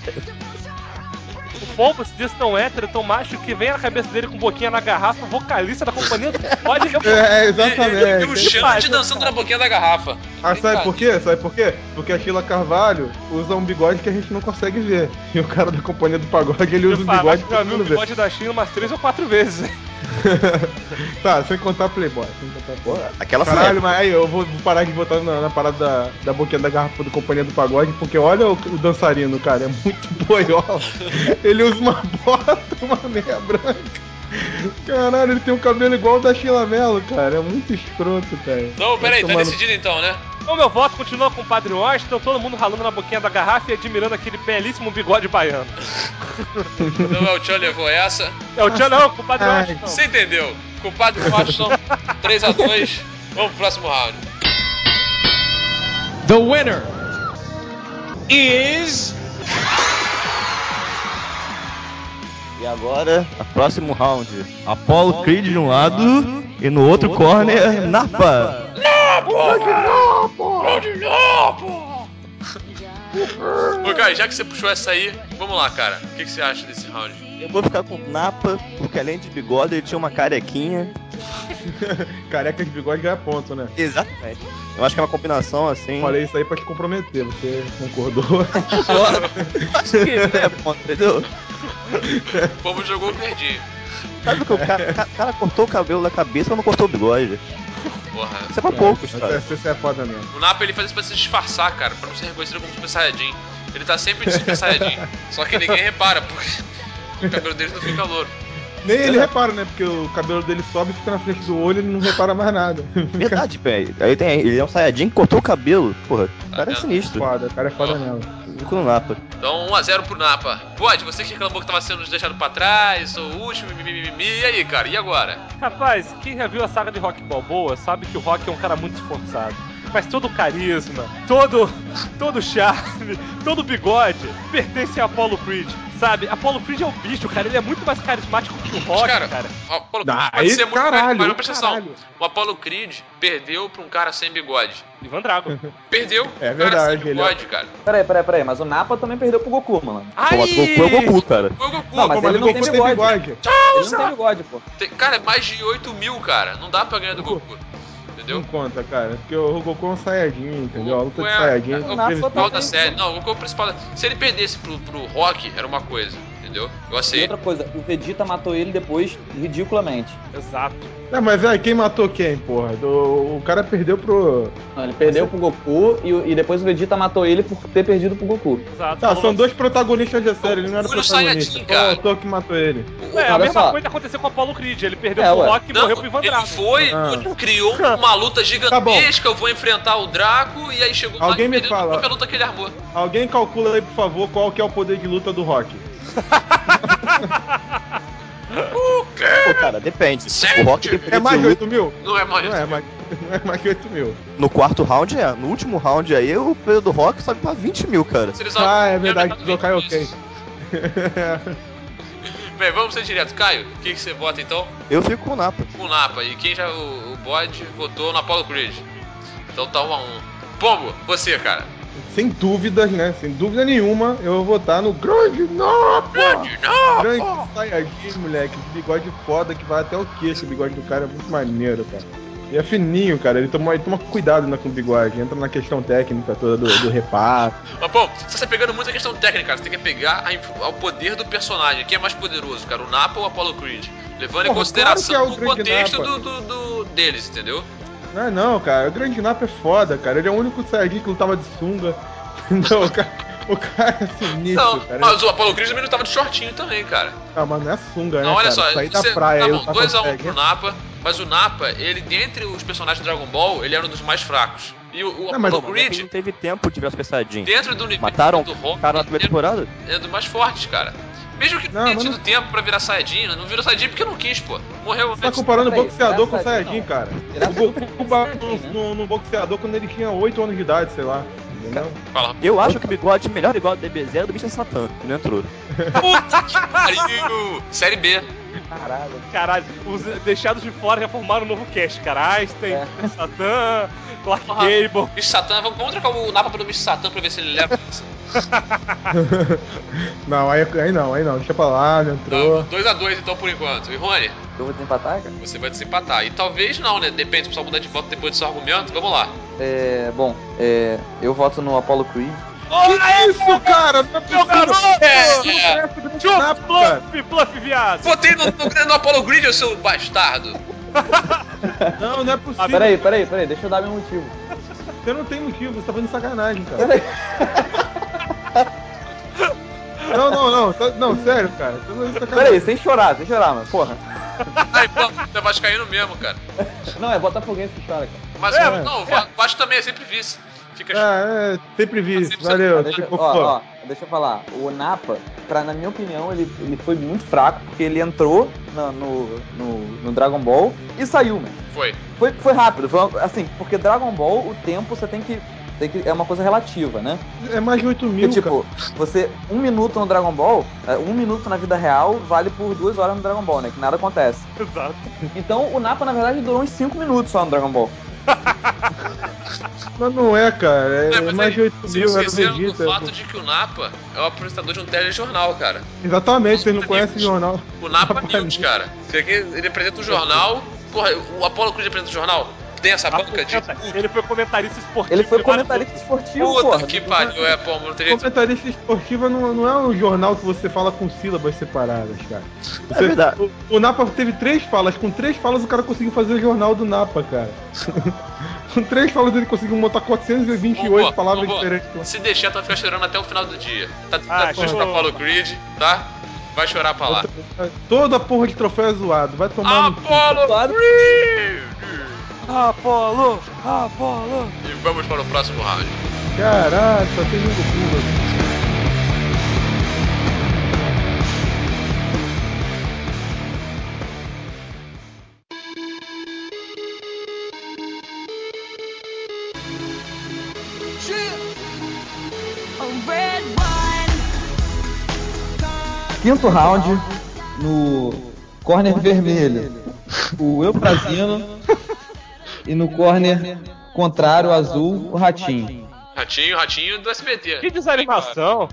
O povo se diz tão hétero, tão macho, que vem na cabeça dele com boquinha na garrafa, vocalista da companhia do pode. É, E o exatamente. Xande dançando na boquinha da garrafa. Ah, sabe por quê? Sabe por quê? Porque a Sheila Carvalho usa um bigode que a gente não consegue ver. E o cara da Companhia do Pagode, ele usa um bigode que já todo viu o mundo vê. bigode da China umas 3 ou 4 vezes. Tá, sem contar Playboy. Sem contar Playboy. Aquela foi Caralho, mas aí eu vou parar de botar na parada da boquinha da garrafa do Companhia do Pagode, porque olha o dançarino, cara, é muito boiola. Ele usa uma bota, uma meia branca. Caralho, ele tem um cabelo igual o da Sheila Mello, cara, é muito escroto, cara. Então, peraí, tá tomando- decidido então, né? Então meu voto continua com o Padre Washington, todo mundo ralando na boquinha da garrafa e admirando aquele belíssimo bigode baiano. Então o El Tchan levou essa. É o Tchan não, com o Padre Ai. Washington. Você entendeu? Culpado do Washington, 3-2. Vamos pro próximo round. The winner is E agora, o próximo round. Apollo Creed de um lado e no outro corner, Napa. Ô, cara, já que você puxou essa aí, vamos lá, cara. O que você acha desse round? Eu vou ficar com o Napa, porque além de bigode ele tinha uma carequinha. Careca de bigode ganha ponto, né? Exatamente. Eu acho que é uma combinação assim. Falei isso aí pra te comprometer, você concordou? Acho que é ponto, entendeu? O povo jogou o verdinho. Sabe o que o cara cortou o cabelo da cabeça, mas não cortou o bigode. Porra. Isso é pra poucos, cara. Você é foda mesmo. O Napa ele faz isso pra se disfarçar, cara, pra não ser reconhecido como Super Saiyajin. Ele tá sempre de Super Saiyajin. Só que ninguém repara, porque o cabelo dele não fica louro. Nem ele repara, né? Porque o cabelo dele sobe e fica na frente do olho e ele não repara mais nada. Verdade, pé. Aí tem, ele é um Saiyajin que cortou o cabelo. Porra, o cara é vendo? sinistro. Foda, o cara é foda mesmo. Fico no Napa. Então 1-0 pro Napa. Pode, você que reclamou que tava sendo deixado pra trás, sou o último, mimimi. E aí, cara, e agora? Rapaz, quem já viu a saga de Rock Balboa sabe que o Rock é um cara muito esforçado. Mas todo carisma, todo charme, todo bigode pertence a Apollo Creed, sabe? Apollo Creed é o bicho, cara, ele é muito mais carismático que o Rock, cara. O Apollo Creed Ah, pode esse ser muito caralho, mas presta atenção. caralho. O Apollo Creed perdeu pra um cara sem bigode. Ivan Drago. Perdeu É pro cara verdade, sem ele é- bigode, cara. Peraí, mas o Napa também perdeu pro Goku, mano. Pô, mas o Goku é o Goku, cara. Foi o Goku. Não, mas Pô, ele o não Goku tem tem bigode. bigode. Ele não tem bigode, pô. Cara, é mais de 8 mil, cara. Não dá pra ganhar do Goku. Entendeu? Não conta, cara. Porque o Goku é um Saiyajin, entendeu? A luta de Goku Saiyajin é é o Napa principal também. da série. Não, o Goku é o principal da... Se ele perdesse pro Rock, era uma coisa. Entendeu? Eu E aceito. outra coisa, o Vegeta matou ele depois, ridiculamente. Exato. Não, mas quem matou quem, porra? O cara perdeu pro... Não, ele perdeu pro Goku e depois o Vegeta matou ele por ter perdido pro Goku. Exato. Tá, são dois protagonistas da série, ele não era Fui no protagonista. Saiyajin, Foi o cara. autor que matou ele. É, a Olha mesma só. coisa aconteceu com o Apollo Creed, ele perdeu É, pro ué. Rock e morreu pro Ivan Ele Drago. foi, Ah. criou uma luta Tá gigantesca, eu vou enfrentar o Draco, e aí chegou lá Alguém e me perdeu fala. a própria luta que ele armou. Alguém calcula aí, por favor, qual que é o poder de luta do Rock. Pô, cara, depende. O Rock tem É poder mais de de luta. 8 mil? Não é mais. Não é mais que 8 mil. No quarto round é. No último round aí, o peso do Rock sobe pra 20 mil, cara. Se eles Ah, é iam verdade, aumentar Zokai tudo ok. isso. Bem, vamos ser direto. Caio, o que você vota então? Eu fico com o Napa. Com o Napa. E quem já, o Bode, votou no Apollo Creed. Então tá 1-1. Pombo, você, cara. Sem dúvidas, né? Sem dúvida nenhuma, eu vou votar no Grande Napa! Grande Saiyajin, moleque. Esse bigode foda que vai até o queixo. O bigode do cara é muito maneiro, cara. E é fininho, cara. Ele toma cuidado, né, com o bigode. Entra na questão técnica toda do reparo. Mas, bom, você tá pegando muito a questão técnica, cara. Você tem que pegar o poder do personagem. Quem é mais poderoso, cara? O Napa ou o Apollo Creed? Levando em consideração claro o contexto deles, entendeu? Não, cara. O Grande Napa é foda, cara. Ele é o único Saiyajin que lutava de sunga. Entendeu? O cara é sinistro, não, cara. Mas o Apollo Creed também não tava de shortinho também, cara. Ah, mas não é sunga, né, não, olha cara? só, Sair da praia, tá bom, 2-1 pro Napa, mas o Napa, ele, dentre os personagens do Dragon Ball, ele era um dos mais fracos. E o Apollo Creed... não teve tempo de virar Super Saiyajin. Dentro do universo Mataram do Rock, o cara na primeira temporada? É dos mais fortes, cara. Mesmo que não tenha tido tempo pra virar Saiyajin, não virou Saiyajin porque não quis, pô. Morreu. Você tá comparando boxeador com Saiyajin, cara. O Goku no boxeador quando ele tinha 8 anos de idade, sei lá. Eu acho que o bigode, melhor bigode da DBZ era do Mr. Satan, que não entrou. Puta que pariu! Série B. Caralho, os deixados de fora já formaram um novo cast, cara. Einstein, Satan, Clark Gable. Mr. Satan, vamos trocar o Napa pelo Mr. Satan pra ver se ele leva. Não, aí não, deixa pra lá, não entrou. 2-2 então por enquanto. E Rony? Eu vou desempatar, cara? Você vai desempatar. E talvez não, né? Depende, se o pessoal mudar de voto depois do seu argumento. Vamos lá. Eu voto no Apollo Creed. Que isso, cara? Não é possível! Bluff, viado! Votei no Apollo Creed, seu bastardo! Não é possível. Peraí, deixa eu dar meu motivo. Você não tem motivo, você tá fazendo sacanagem, cara. Não, sério, cara. Peraí, sem chorar, mano, porra. Ai, pô, você é vascaíno mesmo, cara. Não, é botafoguense que chora, cara. Mas o Vasco também é sempre vice. Sempre vice, valeu. Deixa eu falar, o Napa, na minha opinião, ele foi muito fraco, porque ele entrou no Dragon Ball e saiu, mano. Foi rápido, assim, porque Dragon Ball, o tempo você tem que é uma coisa relativa, né? É mais de 8 mil, tipo, você, 1 minuto no Dragon Ball, 1 minuto na vida real vale por 2 horas no Dragon Ball, né? Que nada acontece. Exato. Então o Napa, na verdade, durou uns 5 minutos só no Dragon Ball. Mas não é, cara. É mais de 8 mil, era Vegeta. O fato de que o Napa é o apresentador de um telejornal, cara. Exatamente, vocês não conhecem o jornal. O Napa News, cara. Ele apresenta um jornal. Porra, o Apollo Creed apresenta um jornal. Tem essa banca de... Ele foi comentarista esportivo. Puta que pariu, pô, não teria... Comentarista esportivo não é um jornal que você fala com sílabas separadas, cara. É verdade. O Napa teve 3 falas. Com 3 falas o cara conseguiu fazer o jornal do Napa, cara. Com 3 falas ele conseguiu montar 428 palavras diferentes. Se deixar, tu vai ficar chorando até o final do dia. Tá puxando pra Apollo Creed, tá? Vai chorar pra lá. Toda porra de troféu é zoado. Vai tomar Apollo Creed! Apollo! E vamos para o próximo round. Caraca, só tem lindo pulo. Quinto round, no corner vermelho, o Eufrazino. E no corner contrário, azul, o Ratinho. Ratinho do SBT. Que desanimação.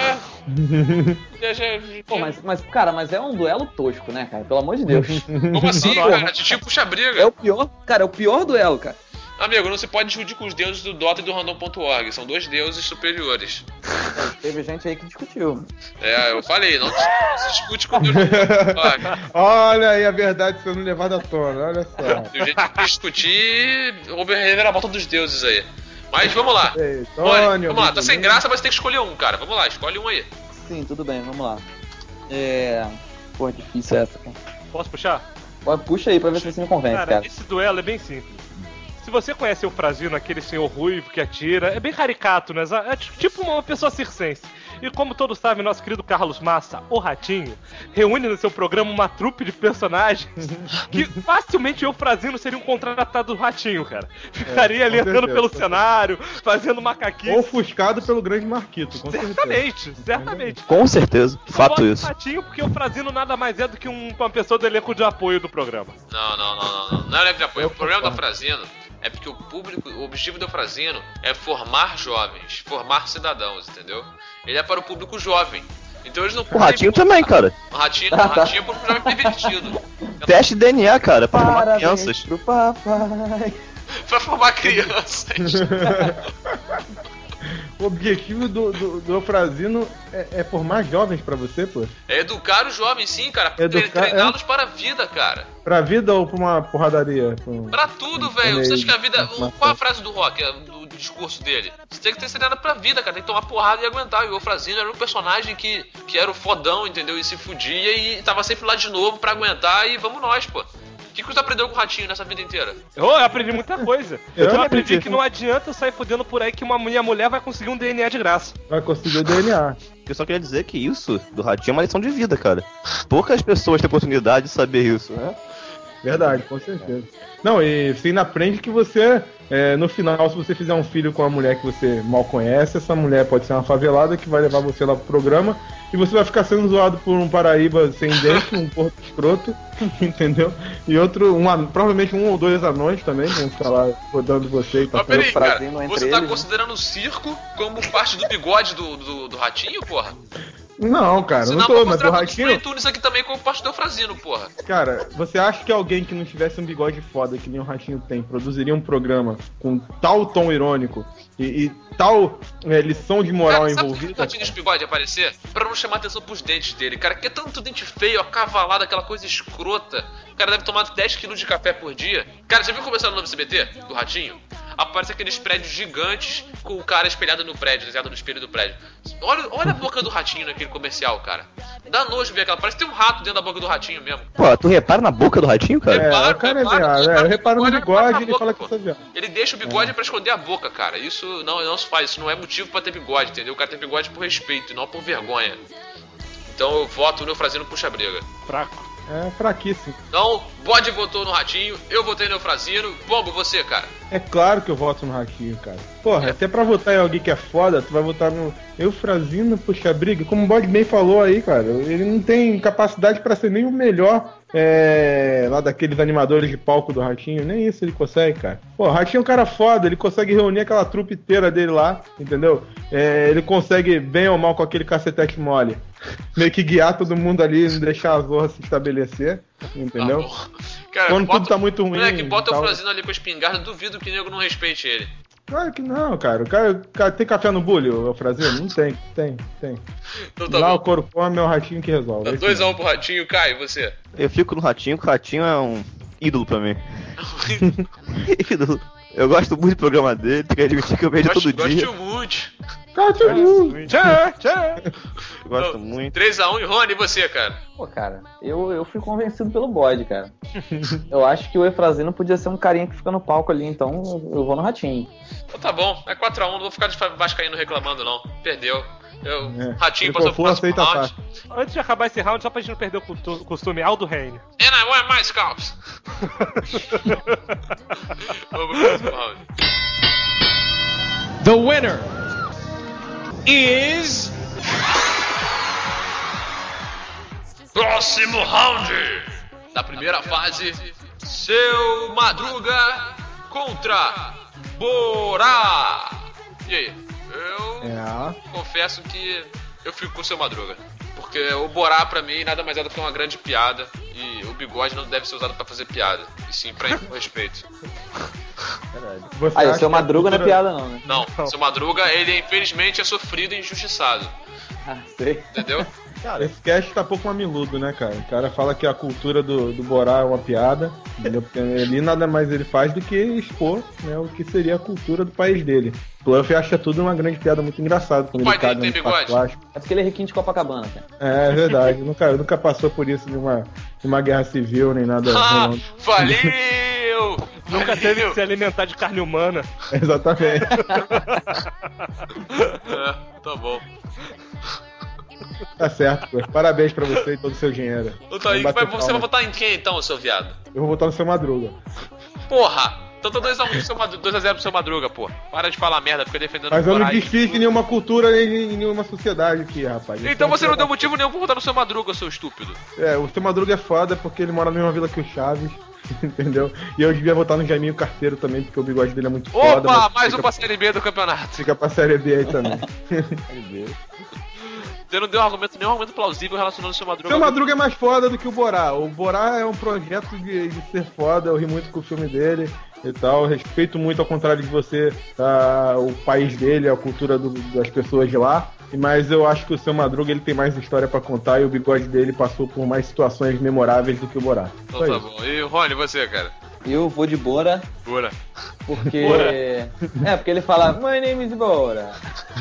Pô, mas é um duelo tosco, né, cara? Pelo amor de Deus. Como assim, cara? Ratinho puxa a briga. É o pior duelo, cara. Amigo, não se pode discutir com os deuses do Dota e do Random.org. São 2 deuses superiores. Teve gente aí que discutiu. Eu falei, não se discute com o deus do Random.org. Olha aí a verdade sendo levada à tona, olha só. Tem gente que discutir, houve a reviravolta dos deuses aí. Mas vamos lá. Tônio, vamos lá, tá sem graça, mas tem que escolher um, cara. Vamos lá, escolhe um aí. Sim, tudo bem, vamos lá. Porra, difícil essa, cara. Posso puxar? Puxa aí pra ver se você me convence, cara. Esse duelo é bem simples. Se você conhece o Eufrazino, aquele senhor ruivo que atira, é bem caricato, né? É tipo uma pessoa circense. E como todos sabem, nosso querido Carlos Massa, o Ratinho, reúne no seu programa uma trupe de personagens que facilmente Eufrazino seria um contratado do Ratinho, cara. Ficaria ali andando pelo cenário, fazendo macaquinho. Ofuscado pelo grande Marquito, com certamente. Com certeza, fato isso. Ratinho, porque o Eufrazino nada mais é do que uma pessoa do elenco de apoio do programa. Não é elenco de apoio. O problema do Eufrazino é porque o objetivo do Eufrazino é formar jovens, formar cidadãos, entendeu? Ele é para o público jovem. Então eles não O Ratinho também, cara. O Ratinho é para o público jovem pervertido. Teste de DNA, cara, pra formar crianças. Pro papai. Pra formar crianças. O objetivo do Eufrazino é formar jovens pra você, pô? É educar os jovens, sim, cara. Treiná-los para a vida, cara. Pra vida ou pra uma porradaria? Pra tudo, velho. Você acha que a vida... Qual a frase do Rock, do discurso dele? Você tem que ter treinado pra vida, cara. Tem que tomar porrada e aguentar. E o Eufrazino era um personagem que era o fodão, entendeu? E se fudia e tava sempre lá de novo pra aguentar e vamos nós, pô. O que você aprendeu com o Ratinho nessa vida inteira? Eu aprendi muita coisa. Eu aprendi que não adianta eu sair fudendo por aí que uma mulher vai conseguir um DNA de graça. Vai conseguir o DNA. Eu só queria dizer que isso do Ratinho é uma lição de vida, cara. Poucas pessoas têm oportunidade de saber isso, né? Verdade, com certeza. Não, e você ainda aprende que você, no final, se você fizer um filho com uma mulher que você mal conhece, essa mulher pode ser uma favelada que vai levar você lá pro programa e você vai ficar sendo zoado por um Paraíba sem dente, um porto escroto, entendeu? E provavelmente um ou dois anões também vão ficar lá rodando você e tá peraí, cara, você tá considerando o circo como parte do bigode do Ratinho, porra? Não, cara, não tô, mas o Ratinho... Isso aqui também como parte do Eufrazino, porra. Cara, você acha que alguém que não tivesse um bigode foda, que nem o Ratinho tem, produziria um programa com tal tom irônico e tal lição de moral envolvida? Sabe por que o Ratinho de bigode aparecer? Pra não chamar atenção pros dentes dele, cara, que é tanto dente feio, acavalado, aquela coisa escrota. O cara deve tomar 10 kg de café por dia. Cara, já viu começar no novo CBT, do Ratinho? Aparece aqueles prédios gigantes com o cara espelhado no prédio, desenhado no espelho do prédio. Olha a boca do Ratinho naquele comercial, cara. Dá nojo ver aquela. Parece que tem um rato dentro da boca do Ratinho mesmo. Pô, tu repara na boca do Ratinho, cara? Eu reparo no bigode e ele fala que você viado. Ele deixa o bigode pra esconder a boca, cara. Isso não se faz, isso não é motivo pra ter bigode, entendeu? O cara tem bigode por respeito e não por vergonha. Então eu voto no Eufrazino puxa-briga. Fraco. É fraquíssimo. Então, Bode votou no Ratinho, eu votei no Eufrazino. Pombo, você, cara? É claro que eu voto no Ratinho, cara. Porra, até pra votar em alguém que é foda, tu vai votar no Eufrazino puxa-briga. Como o Bode bem falou aí, cara, ele não tem capacidade pra ser nem o melhor lá daqueles animadores de palco do Ratinho. Nem isso ele consegue, cara. Pô, o Ratinho é um cara foda, ele consegue reunir aquela trupe inteira dele lá, entendeu? Ele consegue, bem ou mal, com aquele cacetete mole, meio que guiar todo mundo ali, não deixar a zorra se estabelecer, entendeu? Cara, quando tudo tá muito ruim. Moleque, bota o Eufrazino ali com a espingarda, duvido que o nego não respeite ele. Claro que não, cara. O cara tem café no bulho, o Eufrazino? Não tem. Então tá lá bom. O couro come, é o Ratinho que resolve. 2-1 pro Ratinho. Caio, você? Eu fico no Ratinho, que o Ratinho é um ídolo pra mim. Ídolo. Eu gosto muito do programa dele, tem que admitir que eu vejo todo dia. Gosto muito. Gosto muito. 3-1 e Rony, e você, cara? Pô, cara, eu fui convencido pelo Bode, cara. Eu acho que o Eufrazino podia ser um carinha que fica no palco ali, então eu vou no Ratinho. Então tá bom, é 4-1, não vou ficar de vascaíno reclamando não. Perdeu. Ratinho passou pro próximo round. Antes de acabar esse round, só pra gente não perder o costume, Aldo Reine. And I want my scalps. Vamos pro próximo round. The winner is... Próximo round da primeira fase, Seu Madruga contra Borá. E aí? Eu confesso que eu fico com o Seu Madruga, porque o Borá pra mim nada mais é do que uma grande piada, e o bigode não deve ser usado pra fazer piada, e sim pra impor respeito. O Seu Madruga não é piada não, né? Não, o Seu Madruga, ele infelizmente é sofrido e injustiçado. Sei. Entendeu? Cara, esse cast tá pouco mamiludo, né, cara? O cara fala que a cultura do Borá é uma piada, entendeu? Porque ali nada mais ele faz do que expor, né, o que seria a cultura do país dele. Bluff acha tudo uma grande piada muito engraçada. O pai dele tem bigode? É porque ele é riquinho de Copacabana, cara. É verdade, nunca passou por isso numa guerra civil, nem nada. Valeu! Nunca teve que se alimentar de carne humana. Exatamente. Tá bom. Tá certo, pô. Parabéns pra você e todo o seu dinheiro. Então, você vai votar em quem então, seu viado? Eu vou votar no seu Madruga. Porra! Então tá 2x0 pro seu Madruga, pô. Para de falar merda, fica defendendo Mas eu não desfiz nenhuma cultura nem nenhuma sociedade aqui, rapaz. Então você não deu motivo nenhum pra votar no seu Madruga, seu estúpido. O seu Madruga é foda porque ele mora na mesma vila que o Chaves, entendeu? E eu devia votar no Jaiminho Carteiro também, porque o bigode dele é muito foda. Opa, mais um pra Série B do campeonato. Fica pra Série B aí também. Você não deu nenhum argumento plausível relacionando o seu Madruga. Seu Madruga é mais foda do que o Borá. O Borá é um projeto de ser foda, eu ri muito com o filme dele e tal. Respeito muito, ao contrário de você, o país dele, a cultura das pessoas de lá. Mas eu acho que o seu Madruga ele tem mais história pra contar e o bigode dele passou por mais situações memoráveis do que o Borá. Então tá bom. E Rony, você, cara? Eu vou de Bora. Bora. Porque. Porque ele fala, My name is Bora.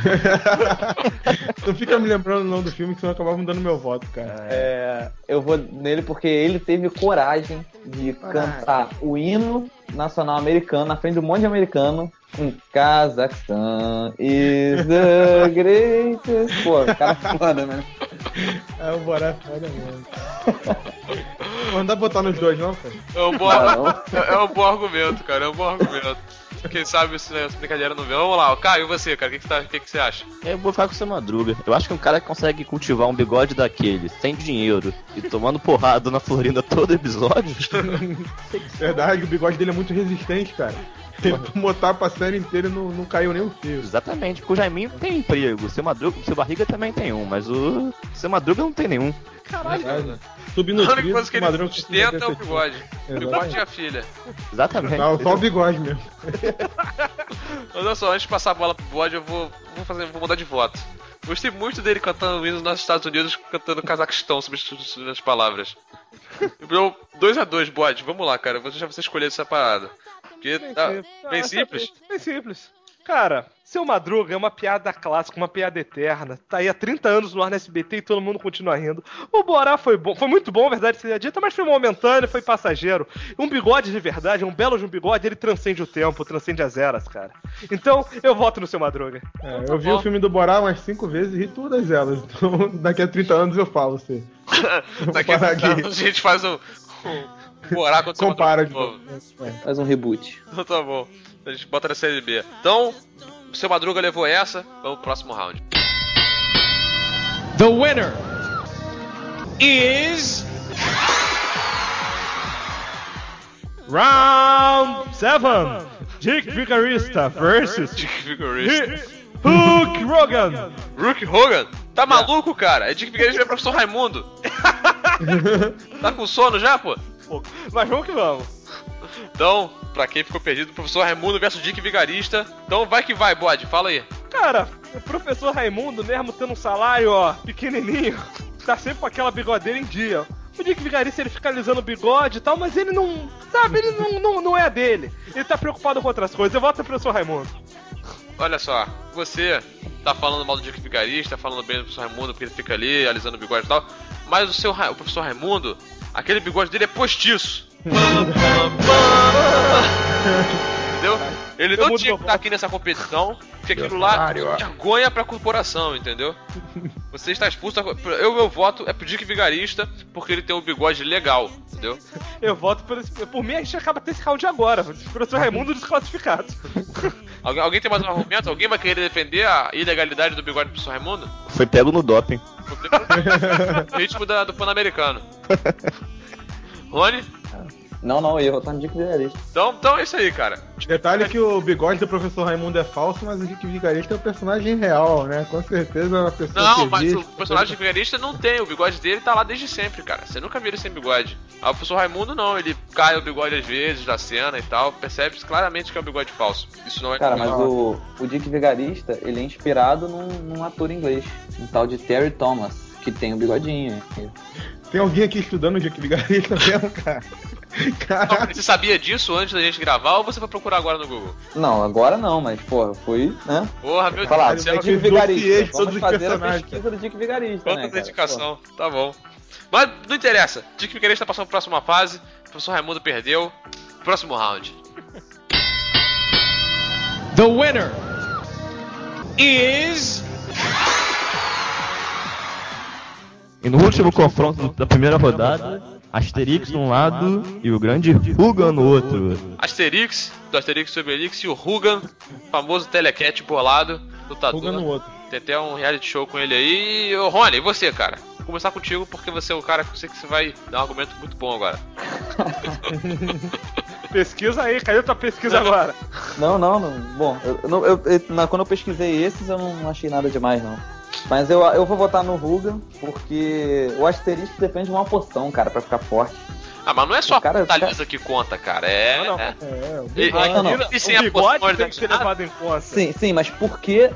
Não fica me lembrando o nome do filme, que senão eu acabava mudando meu voto, cara. Eu vou nele porque ele teve coragem de cantar o hino nacional americano na frente de um monte de americano. Kazakhstan is the greatest. Pô, cara foda, né? O Borá é foda mesmo. Não dá pra botar nos dois, não, cara? É um bom argumento, cara. É um bom argumento. Quem sabe essa brincadeira não vê. Vamos lá, Caio, e você, cara? O que você acha? Eu vou ficar com o seu Madruga. Eu acho que um cara que consegue cultivar um bigode daquele, sem dinheiro, e tomando porrada na Florinda todo episódio. Verdade, o bigode dele é muito resistente, cara. Tentou botar pra série inteira e não caiu nem um fio. Exatamente, porque o Jaiminho tem emprego, o seu Barriga também tem um, mas o seu Madruga não tem nenhum. Caralho, subnutrido. A única coisa que ele sustenta é o bigode. O bigode e a filha. Exatamente. Não, só o bigode mesmo. Mas olha só, antes de passar a bola pro bigode, eu vou mudar de voto. Gostei muito dele cantando hino nos Estados Unidos, cantando Cazaquistão, substituindo as palavras. 2x2, bode. Vamos lá, cara. Vou deixar você escolher essa parada. Porque bem simples. Bem simples. Cara, seu Madruga é uma piada clássica, uma piada eterna. Tá aí há 30 anos no ar na SBT e todo mundo continua rindo. O Borá foi bom, foi muito bom, verdade seja dita, mas foi momentâneo, foi passageiro. Um bigode de verdade, um belo de um bigode, ele transcende o tempo, transcende as eras, cara. Então, eu voto no seu Madruga. Eu vi o filme do Borá umas 5 vezes e ri todas elas. Então, daqui a 30 anos eu falo, você. Daqui a 30 anos a gente faz um Borá contra o Compara de novo. Faz um reboot. Então tá bom. A gente bota na série B. Então, o seu Madruga levou essa. Vamos pro próximo round. The winner is Round 7. Dick Vigarista versus Dick Vigarista. Hulk Hogan. Hulk Hogan? Tá maluco, cara? É Dick Vigarista e professor Raimundo. Tá com sono já, pô? Mas vamos que vamos. Então, pra quem ficou perdido, professor Raimundo versus Dick Vigarista. Então vai que vai, bode, fala aí. Cara, o professor Raimundo, mesmo tendo um salário, pequenininho, tá sempre com aquela bigodeira em dia. O Dick Vigarista, ele fica alisando o bigode e tal, mas ele não, sabe, ele não é dele. Ele tá preocupado com outras coisas. Eu voto no professor Raimundo. Olha só, você tá falando mal do Dick Vigarista, falando bem do professor Raimundo porque ele fica ali alisando o bigode e tal, mas o professor Raimundo, aquele bigode dele é postiço. Entendeu? Ele não tinha que estar aqui nessa competição, porque aquilo lá é vergonha pra corporação, entendeu? Você está expulso. Meu voto é pro Dick Vigarista, porque ele tem um bigode legal, entendeu? Eu voto por mim, a gente acaba ter esse round agora. O professor Raimundo desclassificado. Alguém tem mais um argumento? Alguém vai querer defender a ilegalidade do bigode do professor Raimundo? Foi pego no doping. Ritmo do Pan-Americano. Rony? Não, eu ia votar no Dick Vigarista. Então é isso aí, cara. Detalhe que o bigode do professor Raimundo é falso, mas o Dick Vigarista é um personagem real, né? Com certeza é uma pessoa Não, que mas existe, o personagem Vigarista não tem, o bigode dele tá lá desde sempre, cara. Você nunca viu ele sem bigode. O professor Raimundo não, ele cai o bigode às vezes da cena e tal, percebe-se claramente que é um bigode falso. Isso não é... Cara, mas o Dick Vigarista, ele é inspirado num ator inglês, um tal de Terry Thomas, que tem um bigodinho. Tem alguém aqui estudando o Dick Vigarista mesmo, cara? Não, você sabia disso antes da gente gravar ou você vai procurar agora no Google? Não, agora não, mas, porra, fui, né? Porra, meu falar, Deus do céu. Dick Vigarista. Todos Vamos os fazer personagens. a pesquisa do Dick Vigarista, Quanta né, cara? dedicação, tá bom. Mas não interessa, Dick Vigarista tá passando pra próxima fase, o professor Raimundo perdeu. Próximo round. The winner is... E no último confronto da primeira rodada, Asterix num lado e o grande Rugan no outro. Asterix, do Asterix e Obelix, e o Rugan, famoso telecat bolado, lutador. Rugan no outro. Tem até um reality show com ele aí. Ô, Rony, e você, cara? Vou começar contigo porque você é o cara que eu sei que você vai dar um argumento muito bom agora. Pesquisa aí, cadê tua pesquisa agora? Não. Bom, quando eu pesquisei esses, eu não achei nada demais, não. Mas eu vou votar no Rugan, porque o Asterix depende de uma poção, cara, pra ficar forte. Ah, mas não é só a cara, fortaleza que conta, cara. O bigode tem que ser levado em conta. Sim, mas por que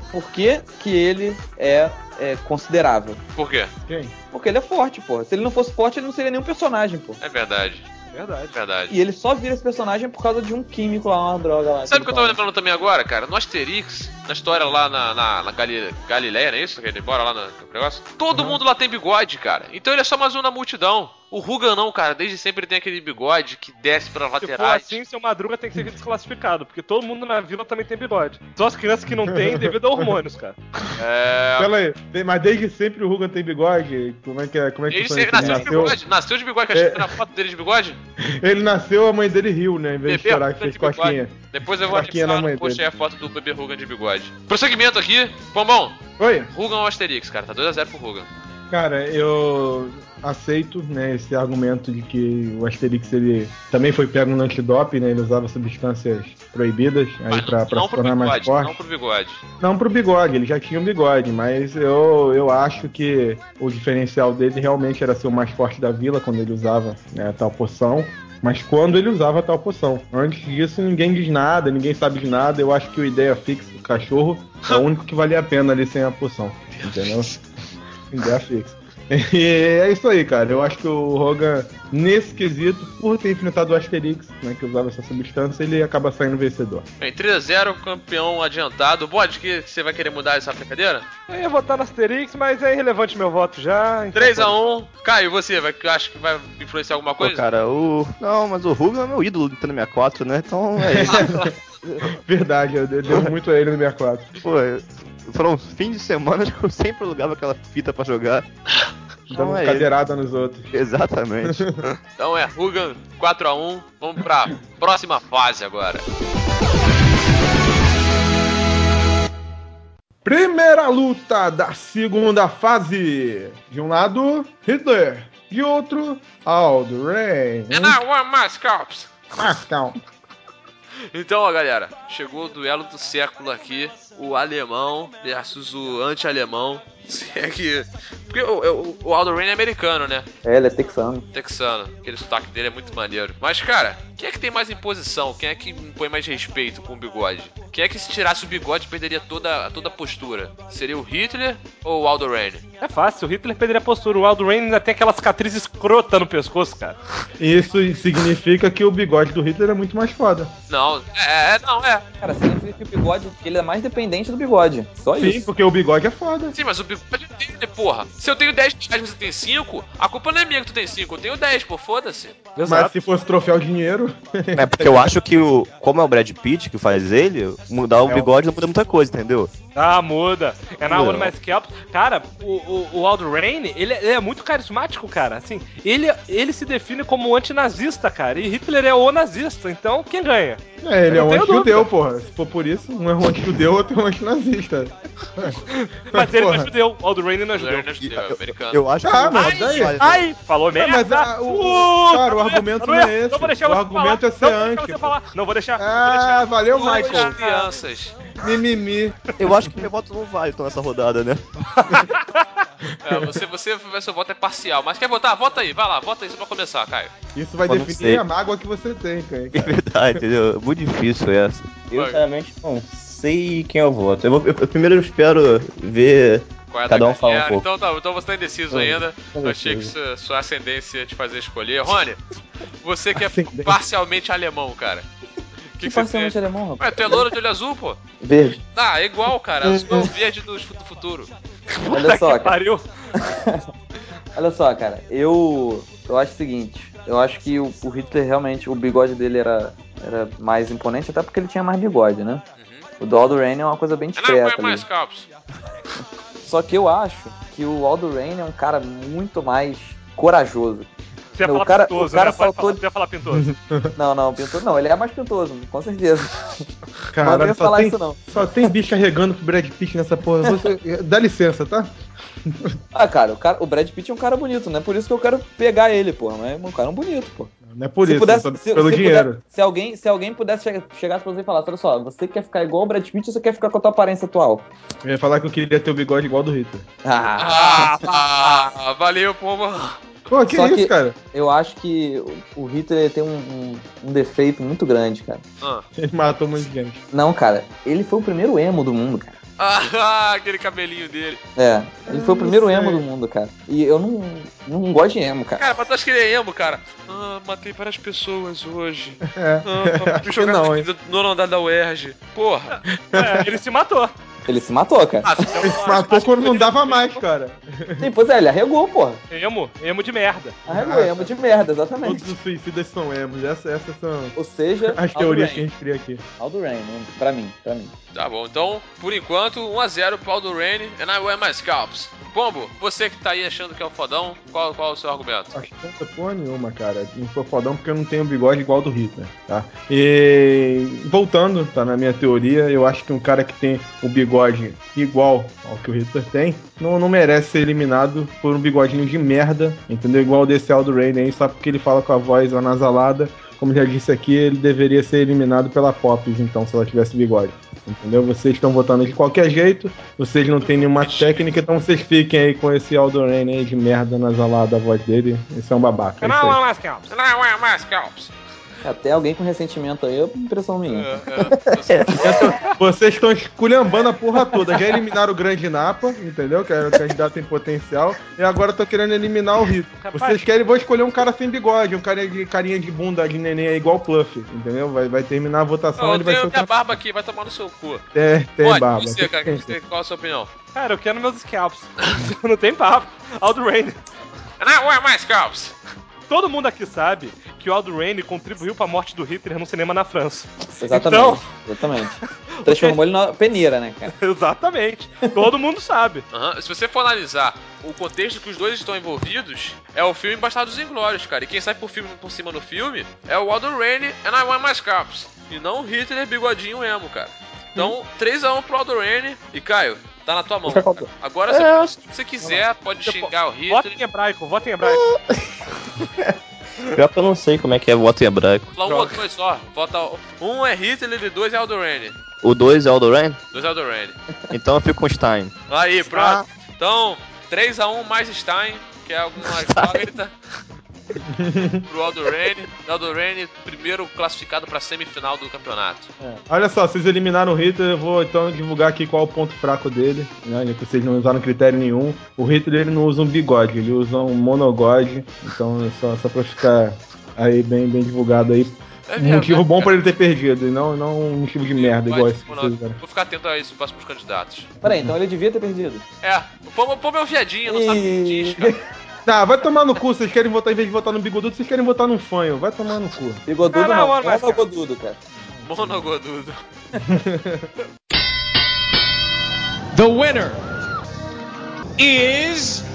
ele é considerável? Por quê? Quem? Porque ele é forte, porra. Se ele não fosse forte, ele não seria nenhum personagem, pô. É verdade. Verdade. E ele só vira esse personagem por causa de um químico lá, uma droga lá. Sabe o que eu tô lembrando também agora, cara? No Asterix, na história lá na Galileia, não é isso? Que ele mora lá no negócio? Todo mundo lá tem bigode, cara. Então ele é só mais um na multidão. O Rugan não, cara. Desde sempre ele tem aquele bigode que desce pra laterais. Se for assim, seu Madruga tem que ser desclassificado, porque todo mundo na vila também tem bigode. Só as crianças que não têm devido a hormônios, cara. Pera aí, mas desde sempre o Rugan tem bigode? Como é que ele nasceu de bigode. Nasceu de bigode, que a gente na foto dele de bigode. Ele nasceu, a mãe dele riu, né? Em vez de chorar, que fez cosquinha. Depois eu vou anexar no post aí a foto do bebê Rugan de bigode. Prosseguimento aqui, Pombom. Oi? Rugan ou Asterix, cara? Tá 2x0 pro Rugan. Cara, eu aceito, né, esse argumento de que o Asterix ele também foi pego no antidoping, né? Ele usava substâncias proibidas aí pra se tornar mais forte. Não pro bigode. Não pro bigode, ele já tinha um bigode, mas eu acho que o diferencial dele realmente era ser o mais forte da vila quando ele usava, né, tal poção. Mas quando ele usava tal poção. Antes disso, ninguém diz nada, ninguém sabe de nada. Eu acho que o Ideia Fixa, o cachorro, é o único que valia a pena ali sem a poção. Entendeu? Ideia Fixa. E é isso aí, cara. Eu acho que o Rugan, nesse quesito, por ter enfrentado o Asterix, né, que usava essa substância, ele acaba saindo vencedor. Bem, 3x0, campeão adiantado. Bode, que você vai querer mudar essa brincadeira? Eu ia votar no Asterix, mas é irrelevante meu voto já. Então 3x1. Caio, você? Acha que vai influenciar alguma coisa? Pô, cara, não, mas o Rugan é meu ídolo do Nintendo 64, né? Então é isso. Verdade, eu devo muito a ele no 64. Pô, foram fins de semana que eu sempre alugava aquela fita pra jogar. Dando uma cadeirada nos outros. Exatamente. Então é Rugan 4x1. Vamos pra próxima fase agora. Primeira luta da segunda fase. De um lado, Hitler. De outro, Aldo Rain. And I want my scalps. Mascal. Então, ó, galera, chegou o duelo do século aqui. O alemão versus o anti-alemão. Se é que... Porque o Aldo Rain é americano, né? Ele é texano. Texano. Aquele sotaque dele é muito maneiro. Mas, cara, quem é que tem mais imposição? Quem é que impõe mais respeito com o bigode? Quem é que se tirasse o bigode perderia toda a postura? Seria o Hitler ou o Aldo Rain? É fácil, o Hitler perderia a postura. O Aldo Rain ainda tem aquela cicatriz escrota no pescoço, cara. Isso significa que o bigode do Hitler é muito mais foda. Não, não é. Cara, significa que o bigode, ele é mais dependente do bigode. Só Sim, isso. porque o bigode é foda. Sim, mas o bigode é dele, porra. Se eu tenho 10 reais e você tem 5, a culpa não é minha que tu tem 5, eu tenho 10, pô, foda-se. Mas se fosse troféu dinheiro... É porque eu acho que como é o Brad Pitt que faz ele, mudar o bigode não muda muita coisa, entendeu? Ah, muda. É na hora mais scalp. Cara, o Aldo Rain, ele é muito carismático, cara. Assim, ele se define como antinazista, cara. E Hitler é o nazista. Então, quem ganha? Ele é um anti-judeu, porra. Se for por isso, um é um anti-judeu, outro é um anti-nazista. Mas ele não é judeu. O Aldo Rain não é judeu. Eu acho que... mas daí... Ai, falou merda. Mas cara, o argumento não é esse. Não vou deixar o argumento é ser anti. Não vou deixar. Valeu, Michael. Crianças. Mimimi. Eu acho que meu voto não vale nessa rodada, né? Seu voto é parcial. Mas quer votar? Vota aí, vai lá, vota aí só pra começar, Caio. Isso vai definir a mágoa que você tem, Caio. É verdade, entendeu? Muito difícil essa. Eu, sinceramente, não sei quem eu voto. Eu primeiro espero ver cada um falar um pouco. Então você tá indeciso ainda. Eu achei que sua ascendência te fazia escolher. Rony, você que é parcialmente alemão, cara. Que parcialmente alemão, rapaz? Ué, tu é louro de olho azul, pô? Verde. Ah, é igual, cara. Azul é o verde do futuro. Olha só, cara. Pariu. Olha só, cara. Eu acho o seguinte. Eu acho que o Hitler realmente, o bigode dele era mais imponente, até porque ele tinha mais bigode, né? O do Aldo Rain é uma coisa bem discreta ali. Scalps. Só que eu acho que o Aldo Rain é um cara muito mais corajoso. Você ia falar pintoso, o cara né? saltou... Você ia falar pintoso. Não, pintoso não. Ele é mais pintoso, com certeza. Cara, mas não ia falar isso não. Só tem bicho carregando pro Brad Pitt nessa porra. Dá licença, tá? Cara, o Brad Pitt é um cara bonito, não é por isso que eu quero pegar ele, porra. Mas é um cara bonito, pô. Não é por isso, pelo dinheiro. Se alguém pudesse chegar pra você e falar, olha só, você quer ficar igual o Brad Pitt ou você quer ficar com a tua aparência atual? Eu ia falar que eu queria ter o bigode igual do Hitler. Valeu, pombo. Pô, que isso, cara? Eu acho que o Hitler tem um defeito muito grande, cara. Ele matou muita gente. Não, cara, ele foi o primeiro emo do mundo, cara. Aquele cabelinho dele. Ele foi o primeiro emo do mundo, cara. E eu não gosto de emo, cara. Cara, mas tu acha que ele é emo, cara? Matei várias pessoas hoje. Me jogar no andar da UERJ. Porra. Ele se matou. Ele se matou, cara. Ele se matou quando não dava mais, cara. Sim, pois é, ele arregou, porra. Emo de merda. Arregou, emo de merda, exatamente. Todos os suicidas são emos. Essas são... Ou seja, as teorias que a gente cria aqui. Aldo Rain, pra mim. Tá bom, então, por enquanto, 1-0 pro Aldo Rain and I wear my scalps. Pombo, você que tá aí achando que é o fodão, qual é o seu argumento? Acho que não tem porra nenhuma, cara. Não sou fodão porque eu não tenho bigode igual do Hitler, tá? E voltando, tá, na minha teoria, eu acho que um cara que tem um bigode igual ao que o Hitler tem, não merece ser eliminado por um bigodinho de merda, entendeu? Igual desse Aldo Rain aí, só porque ele fala com a voz anasalada. Como já disse aqui, ele deveria ser eliminado pela Poppys, então, se ela tivesse bigode. Entendeu? Vocês estão votando de qualquer jeito, vocês não têm nenhuma técnica, então vocês fiquem aí com esse Aldo Rain aí de merda nasalada da voz dele. Esse é um babaca. Não é mais scalps. Até alguém com ressentimento aí, é impressão minha. Vocês estão esculhambando a porra toda. Já eliminaram o Grande Napa, entendeu? Que era o candidato em potencial. E agora estão querendo eliminar o Rito. Vocês querem, vou escolher um cara sem bigode, um carinha de bunda de neném aí, igual o Pluff, entendeu? Vai terminar a votação. Ele vai ser minha barba aqui, vai tomar no seu cu. Tem barba. Você, cara, qual a sua opinião? Cara, eu quero meus scalps. Não tem papo. Aldo Rain. Não é mais scalps. Todo mundo aqui sabe que o Aldo Rain contribuiu pra morte do Hitler no cinema na França. Exatamente. Transformou ele na peneira, né, cara? Exatamente. Todo mundo sabe. Se você for analisar o contexto que os dois estão envolvidos, é o filme Bastardos Inglórios, cara. E quem sai por cima no filme é o Aldo Rain and I Want My Scalps. E não o Hitler bigodinho emo, cara. Então, 3-1 pro Aldo Rain. E Caio, tá na tua mão. Cara. Agora, se você quiser, pode xingar o Hitler. Vota em hebraico. Pior que eu não sei como é que é voto em hebraico. Fala um ou dois só. Vota um é Hitler e 2 é Aldo Rain. O 2 é Aldo Rain? 2 é Aldo Rain. Então eu fico com Stein. Aí, pronto. Então, 3-1 mais Stein, que é alguma incógnita. Pro Aldo Rain. Aldo Rain, primeiro classificado pra semifinal do campeonato. Olha só, vocês eliminaram o Hitler, eu vou então divulgar aqui qual é o ponto fraco dele, né? Que vocês não usaram critério nenhum. O Hitler ele não usa um bigode, ele usa um monogode. Então só pra ficar aí bem divulgado aí. Um motivo bom pra ele ter perdido, e não um motivo de merda igual esse que vocês usaram. Vou ficar atento a isso nos próximos candidatos. Peraí, então ele devia ter perdido. O povo é um viadinho, não sabe o que diz, cara. Vai tomar no cu, vocês querem votar, em vez de votar no bigodudo, vocês querem votar num fanho, vai tomar no cu. Bigodudo não, monogodudo, cara. Monogodudo. The winner is...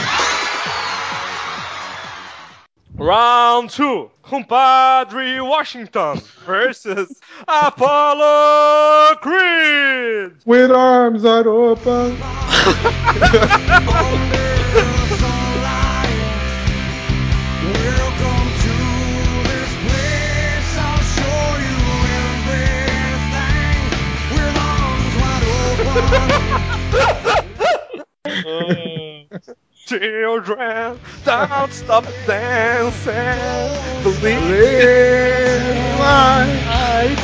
Round 2. Compadre Washington versus Apollo Creed. With arms are open. Children, don't stop dancing. Believe life.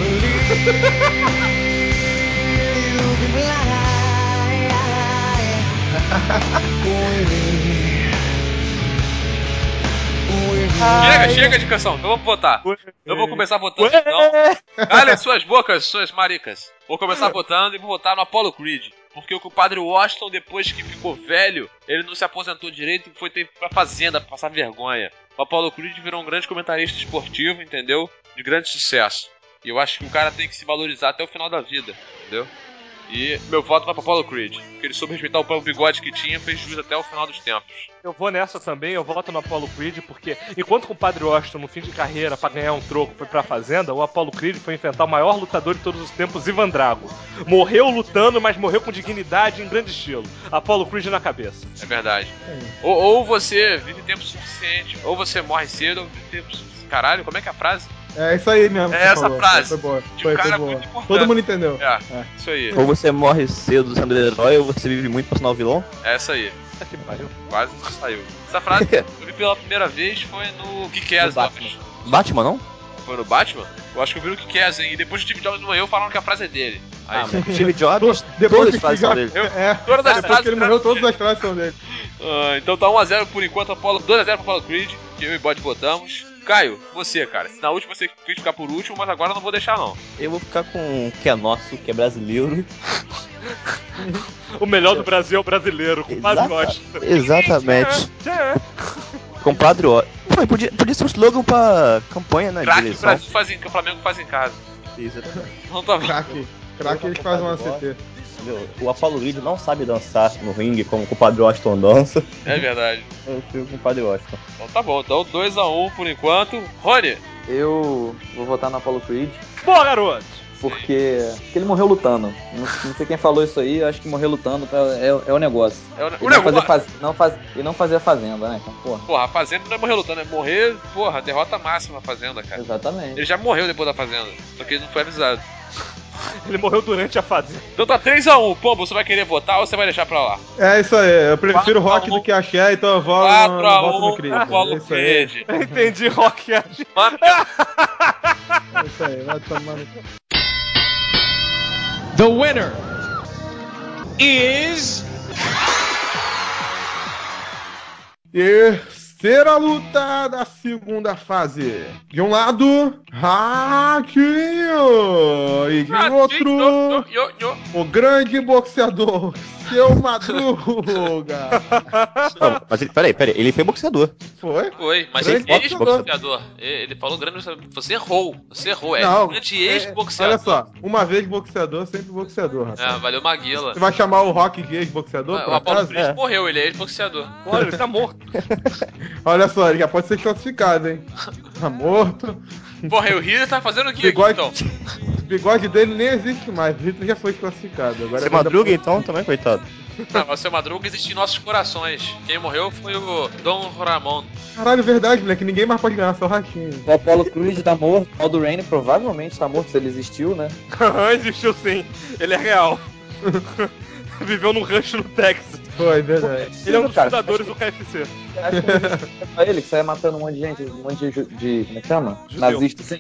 Chega de canção, então vamos votar. Eu vou começar votando então. Calem suas bocas, suas maricas. Vou começar votando e vou votar no Apollo Creed. Porque o compadre Washington, depois que ficou velho, ele não se aposentou direito e foi ter pra fazenda pra passar vergonha. O Apollo Creed virou um grande comentarista esportivo, entendeu? De grande sucesso. E eu acho que o cara tem que se valorizar até o final da vida, entendeu? E meu voto vai pra Apollo Creed, porque ele soube respeitar o bigode que tinha e fez jus até o final dos tempos. Eu vou nessa também, eu voto no Apollo Creed, porque enquanto o compadre Washington, no fim de carreira, pra ganhar um troco, foi pra fazenda, o Apollo Creed foi enfrentar o maior lutador de todos os tempos, Ivan Drago. Morreu lutando, mas morreu com dignidade e em grande estilo. Apollo Creed na cabeça. É verdade. Ou você vive tempo suficiente, ou você morre cedo, ou vive tempo suficiente. Caralho, como é que é a frase? É isso aí mesmo. É essa falou. frase. Foi boa. De um cara boa. muito importante. Todo mundo entendeu. Isso aí. Ou você morre cedo sendo herói, ou você vive muito pra ser o vilão. É essa aí. Que pariu. Quase saiu. Essa frase eu vi pela primeira vez foi no Kick-Ass. Batman, não? Foi no Batman? Eu acho que eu vi no Kick-Ass, hein? E depois o Steve Jobs morreu falando que a frase é dele. Aí, Steve Jobs, Depois todas as frases são dele. Depois que ele morreu, todas as frases são dele. Então tá 1x0 por enquanto, 2x0 pra Apollo Creed, que eu e Bode votamos. Caio, você, cara. Na última você quis ficar por último, mas agora eu não vou deixar, não. Eu vou ficar com o que é nosso, que é brasileiro. O melhor do Brasil é o brasileiro, com Padre Washington. Exatamente. Compadre Washington. Pô, podia ser um slogan pra campanha, né? Craque o Brasil faz em, que o Flamengo faz em casa. Exatamente. Não tá bom. Craque eles fazem uma CT. O Apollo Creed não sabe dançar no ringue como o compadre Washington dança. É verdade. Eu fico com o compadre Washington. Então tá bom, então 2x1 por enquanto. Rony? Eu vou votar no Apollo Creed. Boa, garoto! Porque ele morreu lutando. Não sei quem falou isso aí, eu acho que morrer lutando é o negócio. E não fazer a fazenda, né? Então, porra, a fazenda não é morrer lutando, é morrer, porra, derrota máxima a fazenda, cara. Exatamente. Ele já morreu depois da fazenda, só que ele não foi avisado. Ele morreu durante a fazenda. Então tá 3x1, pô, você vai querer votar ou você vai deixar pra lá? É isso aí, eu prefiro rock do que axé, então eu voto no Creed. Apollo Creed. Eu entendi rock e axé. É isso aí, vai tomar no... The winner is... Terceira luta da segunda fase. De um lado, Ratinho. E de outro, o grande boxeador, Seu Madruga. Não, mas peraí, ele foi boxeador. Foi, mas grande ele ex-boxeador. Ele falou grande boxeador. Você errou. Não, grande ex-boxeador. Olha só, uma vez boxeador, sempre boxeador, rapaz. Valeu Maguila. Você vai chamar o Rock de ex-boxeador? O Apollo Creed morreu, ele é ex-boxeador. Olha, ele tá morto. Olha só, ele já pode ser classificado, hein? Tá morto. Porra, e o Hitler tá fazendo o que aqui, então? O bigode dele nem existe mais, o Hitler já foi classificado. Agora Seu Madruga, então, também, coitado. Não, mas o Seu Madruga existe em nossos corações. Quem morreu foi o Dom Ramon. Caralho, verdade, moleque, ninguém mais pode ganhar, só o Ratinho. O Apollo Creed tá morto, o Aldo Raine provavelmente tá morto se ele existiu, né? Existiu sim, ele é real. Viveu num rancho no Texas. Foi, verdade. Ele é um dos fundadores do KFC. Acho que ele que saia matando um monte de gente, um monte de como é que chama? Judeu. Nazista, sim.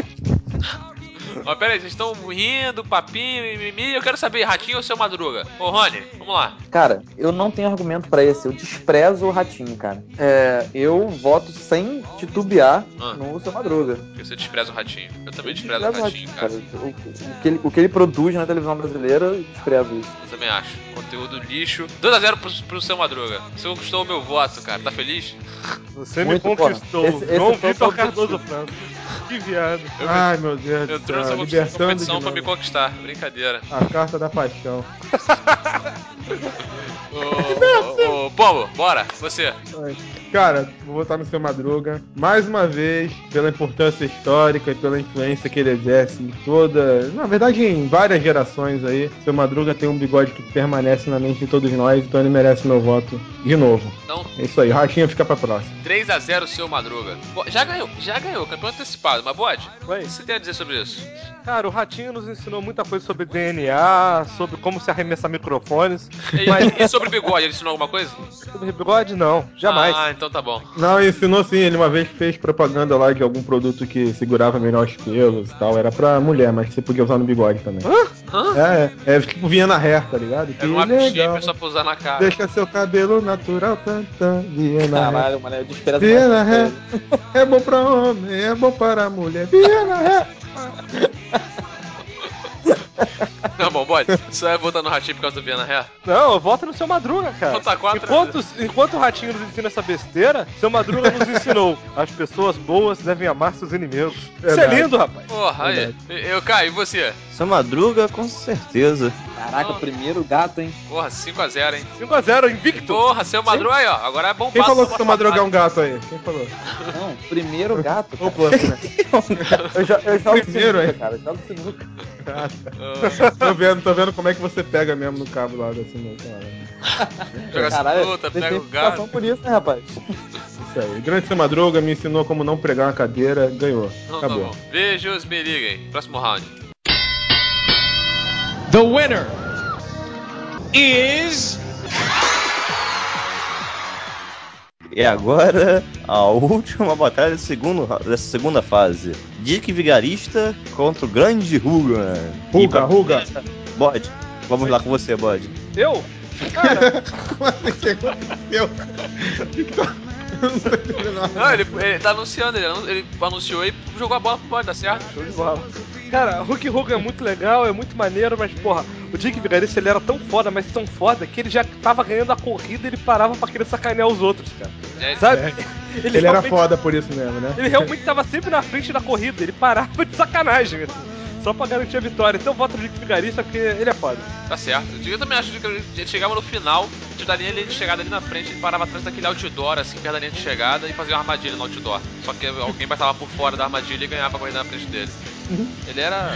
Mas peraí, vocês estão rindo, papinho, mimimi. Eu quero saber, Ratinho ou Seu Madruga? Ô, Rony, vamos lá. Cara, eu não tenho argumento pra esse. Eu desprezo o Ratinho, cara. Eu voto sem titubear no Seu Madruga. Porque você despreza o Ratinho. Eu também desprezo o Ratinho, cara. O que ele produz na televisão brasileira, eu desprezo isso. Eu também acho. Conteúdo lixo. 2x0 pro Seu Madruga. Você conquistou o meu voto, cara. Tá feliz? Você Muito, me conquistou. esse João foi o Vitor objetivo. Cardoso Franco. Que viado. Ai, meu Deus Eu do trouxe céu, uma libertando de competição pra me novo. conquistar. Brincadeira. A carta da paixão. Ô, Pombo, bora. Você. Cara, vou votar no Seu Madruga, mais uma vez, pela importância histórica e pela influência que ele exerce em toda... Na verdade, em várias gerações aí. Seu Madruga tem um bigode que permanece na mente de todos nós, então ele merece meu voto de novo. Então, É isso aí, Ratinho fica pra próxima. 3x0 Seu Madruga. Já ganhou, campeão antecipado. Mas, Bode, o Ué. que você tem a dizer sobre isso? Cara, o Ratinho nos ensinou muita coisa sobre DNA, sobre como se arremessar microfones. E sobre bigode, ele ensinou alguma coisa? Sobre bigode, não. Jamais. Ah, então tá bom. Não, ensinou sim, ele uma vez fez propaganda lá de algum produto que segurava melhor os pelos e tal. Era pra mulher, mas você podia usar no bigode também. Hã? Tipo Viena Hair, tá ligado? Era uma bichinha só pra usar na cara. Deixa seu cabelo natural, Viena Hair. Caralho, mano, eu desprezo Viena mais. Hair. É bom pra homem, é bom para mulher. Viena Hair. Não, bom, bode. Você vai votar no Ratinho por causa do Viana Ré? Não, eu voto no Seu Madruga, cara. Então tá 4 Enquanto o Ratinho nos ensina essa besteira, Seu Madruga nos ensinou. As pessoas boas devem amar seus inimigos. Isso é lindo, rapaz. Porra, aí. Eu caio, e você? Seu Madruga, com certeza. Caraca, primeiro gato, hein? Porra, 5x0, hein? 5x0, invicto. Porra, Seu Madruga aí, ó. Agora é bom. Quem falou que o Seu Madruga é um gato aí? Quem falou? Não, primeiro gato. Ô, pô, né? Eu jogo Primeiro, sinuca, hein? cara. Eu jogo sinuca. Tô vendo como é que você pega mesmo no cabo lá da sinuca. Joga Caralho, sinuca, tem pega o explicação gato. por isso, né, rapaz? Isso aí. O grande Seu Madruga me ensinou como não pregar uma cadeira, ganhou. Não, Acabou. tá bom. Beijos, me liguem. Próximo round. The winner is... E agora, a última batalha dessa segunda fase. Dick Vigarista contra o grande Ruga. Ruga. Bode, vamos lá com você, Bode. Eu? Cara, Como assim que aconteceu? Eu não tô entendendo nada. Não, ele tá anunciando, ele anunciou e jogou a bola pro bode, tá certo? show de bola. Cara, Hulk Hogan é muito legal, é muito maneiro, mas porra, o Dick Vigarista ele era tão foda, mas tão foda, que ele já tava ganhando a corrida e ele parava pra querer sacanear os outros, cara. Sabe? Ele era foda por isso mesmo, né? Ele realmente tava sempre na frente da corrida, ele parava de sacanagem, assim, só pra garantir a vitória. Então eu voto no Dick Vigarista porque ele é foda. Tá certo. Eu também acho que ele chegava no final, da linha de chegada ali na frente, ele parava atrás daquele outdoor, assim, perto da linha de chegada, e fazia uma armadilha no outdoor. Só que alguém passava por fora da armadilha e ganhava a corrida na frente dele. Ele era...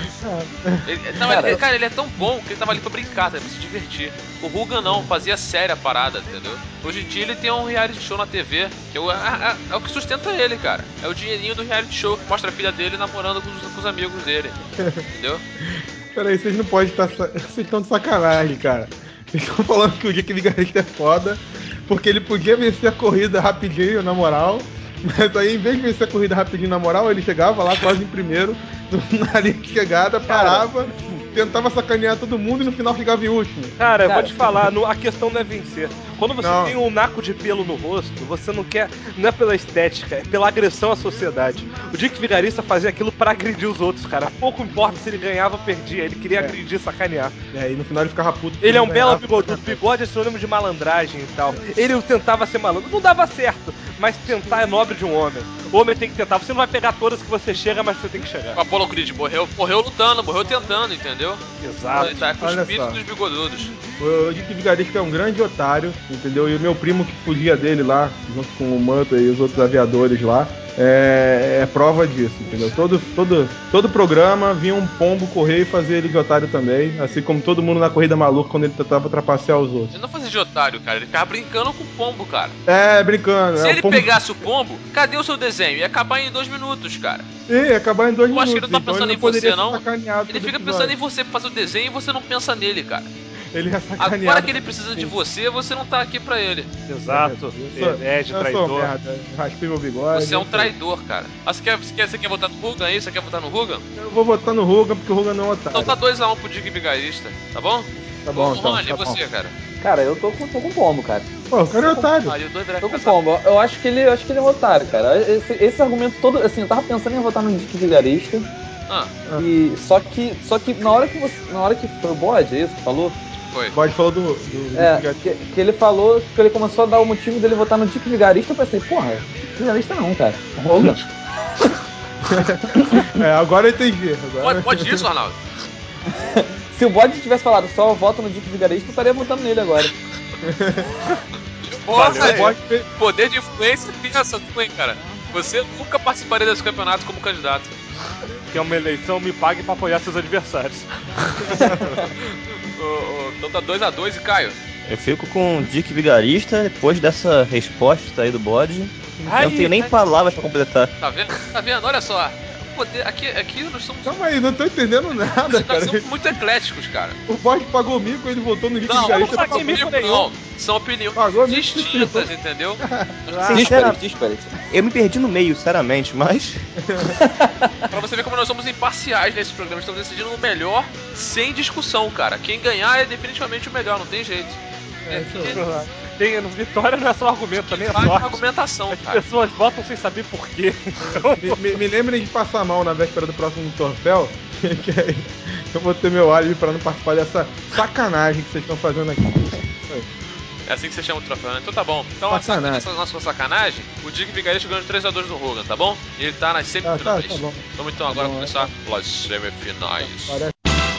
Cara, ele é tão bom que ele tava ali pra brincar, pra se divertir. O Rugan não, fazia séria a parada, entendeu? Hoje em dia ele tem um reality show na TV, que é o que sustenta ele, cara. É o dinheirinho do reality show, que mostra a filha dele namorando com os amigos dele, entendeu? Peraí, vocês não podem estar... Vocês estão de sacanagem, cara. Vocês estão falando que o Dick Vigarista é foda, porque ele podia vencer a corrida rapidinho, na moral, mas aí, em vez de vencer a corrida rapidinho, na moral, ele chegava lá quase em primeiro, na linha de chegada, parava, tentava sacanear todo mundo e no final ficava em último. Cara, eu vou te falar, a questão não é vencer. Quando você Não. tem um naco de pelo no rosto, você não quer, não é pela estética, é pela agressão à sociedade. O Dick Vigarista fazia aquilo pra agredir os outros, cara. Pouco importa se ele ganhava ou perdia, ele queria agredir, sacanear. E no final ele ficava puto. Ele é um belo bigodudo, bigode é sinônimo de malandragem e tal. Ele tentava ser malandro, não dava certo, mas tentar é nobre de um homem. O homem tem que tentar, você não vai pegar todas que você chega, mas você tem que chegar. O Apollo Creed morreu lutando, morreu tentando, entendeu? Exato. Ele tá com o Olha espírito só. dos bigodudos. O Dick Vigarista é um grande otário, entendeu? E o meu primo que fugia dele lá, junto com o Manta e os outros aviadores lá, é prova disso, entendeu? Todo programa vinha um pombo correr e fazer ele de otário também, assim como todo mundo na corrida maluca quando ele tentava trapacear os outros. Ele não fazia de otário, cara, ele ficava brincando com o pombo, cara. Brincando. Se o ele pombo... pegasse o pombo, cadê o seu desenho? Ia acabar em 2 minutos, cara. Sim, ia acabar em 2 Eu minutos. acho que ele não tá então pensando ele em poderia você, ser não. sacaneado Ele todo fica episódio. pensando em você pra fazer o desenho e você não pensa nele, cara. Ele é sacaneado. Agora que ele precisa de você não tá aqui pra ele. Exato. Herege, Eu sou traidor. merda, raspei meu bigode. Você é um traidor, cara. Ah, você quer votar no Rugan aí? Você quer votar no Rugan? Eu vou votar no Ruga porque o Ruga não é otário. Então tá 2x1 pro Dick Vigarista, tá bom? Tá bom, então, Rony, tá e você, bom. cara? Cara, eu tô com pombo, cara. Pô, o cara é otário. Aí o dois Tô com pombo. Eu acho que ele é um otário, cara. Esse argumento todo, assim, eu tava pensando em votar no Dick Vigarista. E só que na hora que foi o bode, é isso que falou? Foi. O Bode falou do Que ele falou que ele começou a dar o motivo dele votar no Dick Vigarista. Eu pensei, porra, Dick Vigarista não, cara. Roga. Agora eu entendi. Pode isso, Arnaldo? Se o bode tivesse falado só voto no Dick Vigarista, eu estaria votando nele agora. Porra, Valeu. poder de influência tem essa tua, hein, cara? Você nunca participaria desse campeonato como candidato. Que é uma eleição, me pague pra apoiar seus adversários. Então tá 2x2 e Caio. Eu fico com o Dick Vigarista depois dessa resposta aí do bode. Eu não tenho nem palavras pra completar. Tá vendo? Olha só. Poder, aqui nós somos. Calma aí, não tô entendendo nada, Nós cara. somos muito ecléticos, cara. O Bode pagou mico, ele votou no Dick Não, Vigarista. não pra paguei mico não. São opiniões Pagou mico, distintas, sim. entendeu? Díspares. Eu me perdi no meio, sinceramente, mas... Pra você ver como nós somos imparciais nesse programa. Estamos decidindo o melhor sem discussão, cara. Quem ganhar é definitivamente o melhor, não tem jeito. Vitória não é só argumento, também é Vai sorte. com argumentação, As cara. pessoas votam sem saber por quê. Me lembrem de passar mal na véspera do próximo Torfel, Eu vou ter meu álibi pra não participar dessa sacanagem que vocês estão fazendo aqui. É assim que você chama o troféu, né? Então tá bom. Então, Sacanagem. essa nossa sacanagem, o Dick Vigarista ganhou 3-2 no Hogan, tá bom? E ele tá nas semifinais. Tá bom. Vamos então agora começar as semifinais. Parece...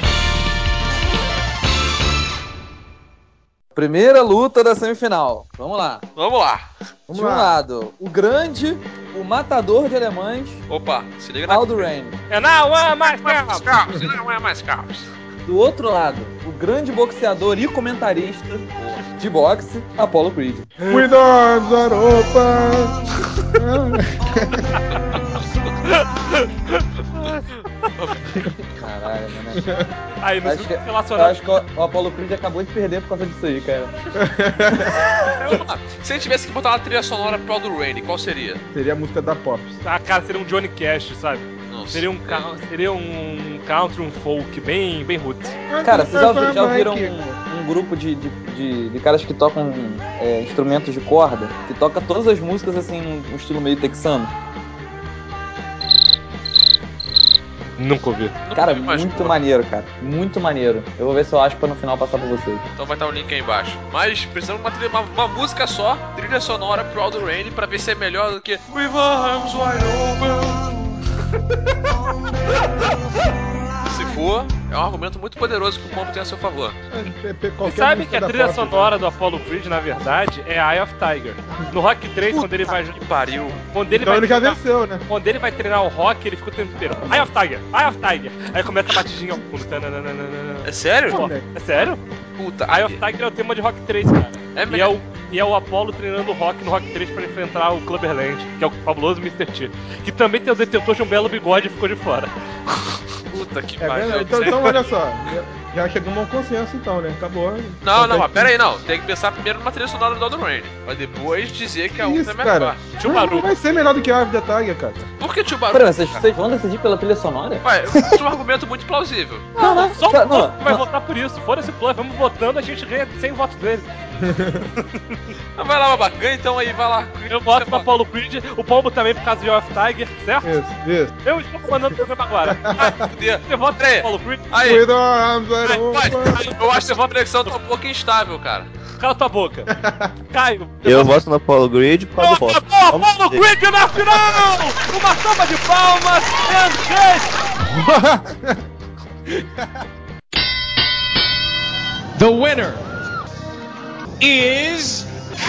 Primeira luta da semifinal. Vamos lá. Vamos lá. De um lado, o grande, o matador de alemães. Opa, se liga na... Aldo Raine. Não é mais caos. Não é mais caos. Do outro lado, o grande boxeador e comentarista de boxe, Apollo Creed. Cuidado, Aropa! Caralho, mano. Aí, nos Acho que, eu relacionados. acho que o Apollo Creed acabou de perder por causa disso aí, cara. Se a gente tivesse que botar uma trilha sonora pro Aldo Raine, qual seria? Seria a música da Pops. Ah, cara, seria um Johnny Cash, sabe? Nossa. Seria um country, um folk, bem roots. Cara, vocês já ouviram um grupo de caras que tocam instrumentos de corda? Que toca todas as músicas assim, num estilo meio texano? Nunca ouvi. Cara, muito maneiro, cara. Muito maneiro. Eu vou ver se eu acho pra no final passar pra vocês. Então vai estar o link aí embaixo. Mas precisamos de uma música só, trilha sonora pro Aldo Raine, pra ver se é melhor do que With Arms Wide Open. Se for, é um argumento muito poderoso que o Pombo tem a seu favor. Você sabe que a trilha sonora do Apollo Creed, na verdade, é Eye of Tiger. No Rock 3, quando ele vai... Que pariu. Então ele já venceu, né? Quando ele vai treinar o Rock, ele fica o tempo inteiro Eye of Tiger, Eye of Tiger. Aí começa a batidinha ao fundo. É sério? Pô, é sério? Puta. Eye of Tiger é o tema de Rock 3, cara. É mesmo? E é o Apollo treinando o Rock no Rock 3 pra enfrentar o Clubberland, que é o fabuloso Mr. T. Que também tem o detentor de um belo bigode e ficou de fora. Puta que pariu. Então olha só, já chegamos a um consenso então, né? Acabou. Não, mas pera aí, não. Tem que pensar primeiro numa trilha sonora do Aldo Raine, pra depois dizer que a outra é melhor. Não vai ser melhor do que a Eye of the Tiger, cara. Por que Tio Baru? Pera, vocês vão decidir pela trilha sonora? Ué, eu tinha um argumento muito plausível. Só o Puff vai votar por isso. Foda-se o Puff, vamos votando, a gente ganha 100 votos dele. Vai lá, babaca, então aí, vai lá. Eu voto no Apollo Creed, o Pombo também por causa de Eye of Tiger, certo? Isso. Eu estou comandando o programa agora. Você vota no Apollo Creed? Aí. With arms wide open. Eu acho que essa conexão tá um pouco instável, cara. Cala tua boca. Caio. Eu voto no Apollo Creed por causa do rock. Apollo Creed na final! Uma salva de palmas and The winner is...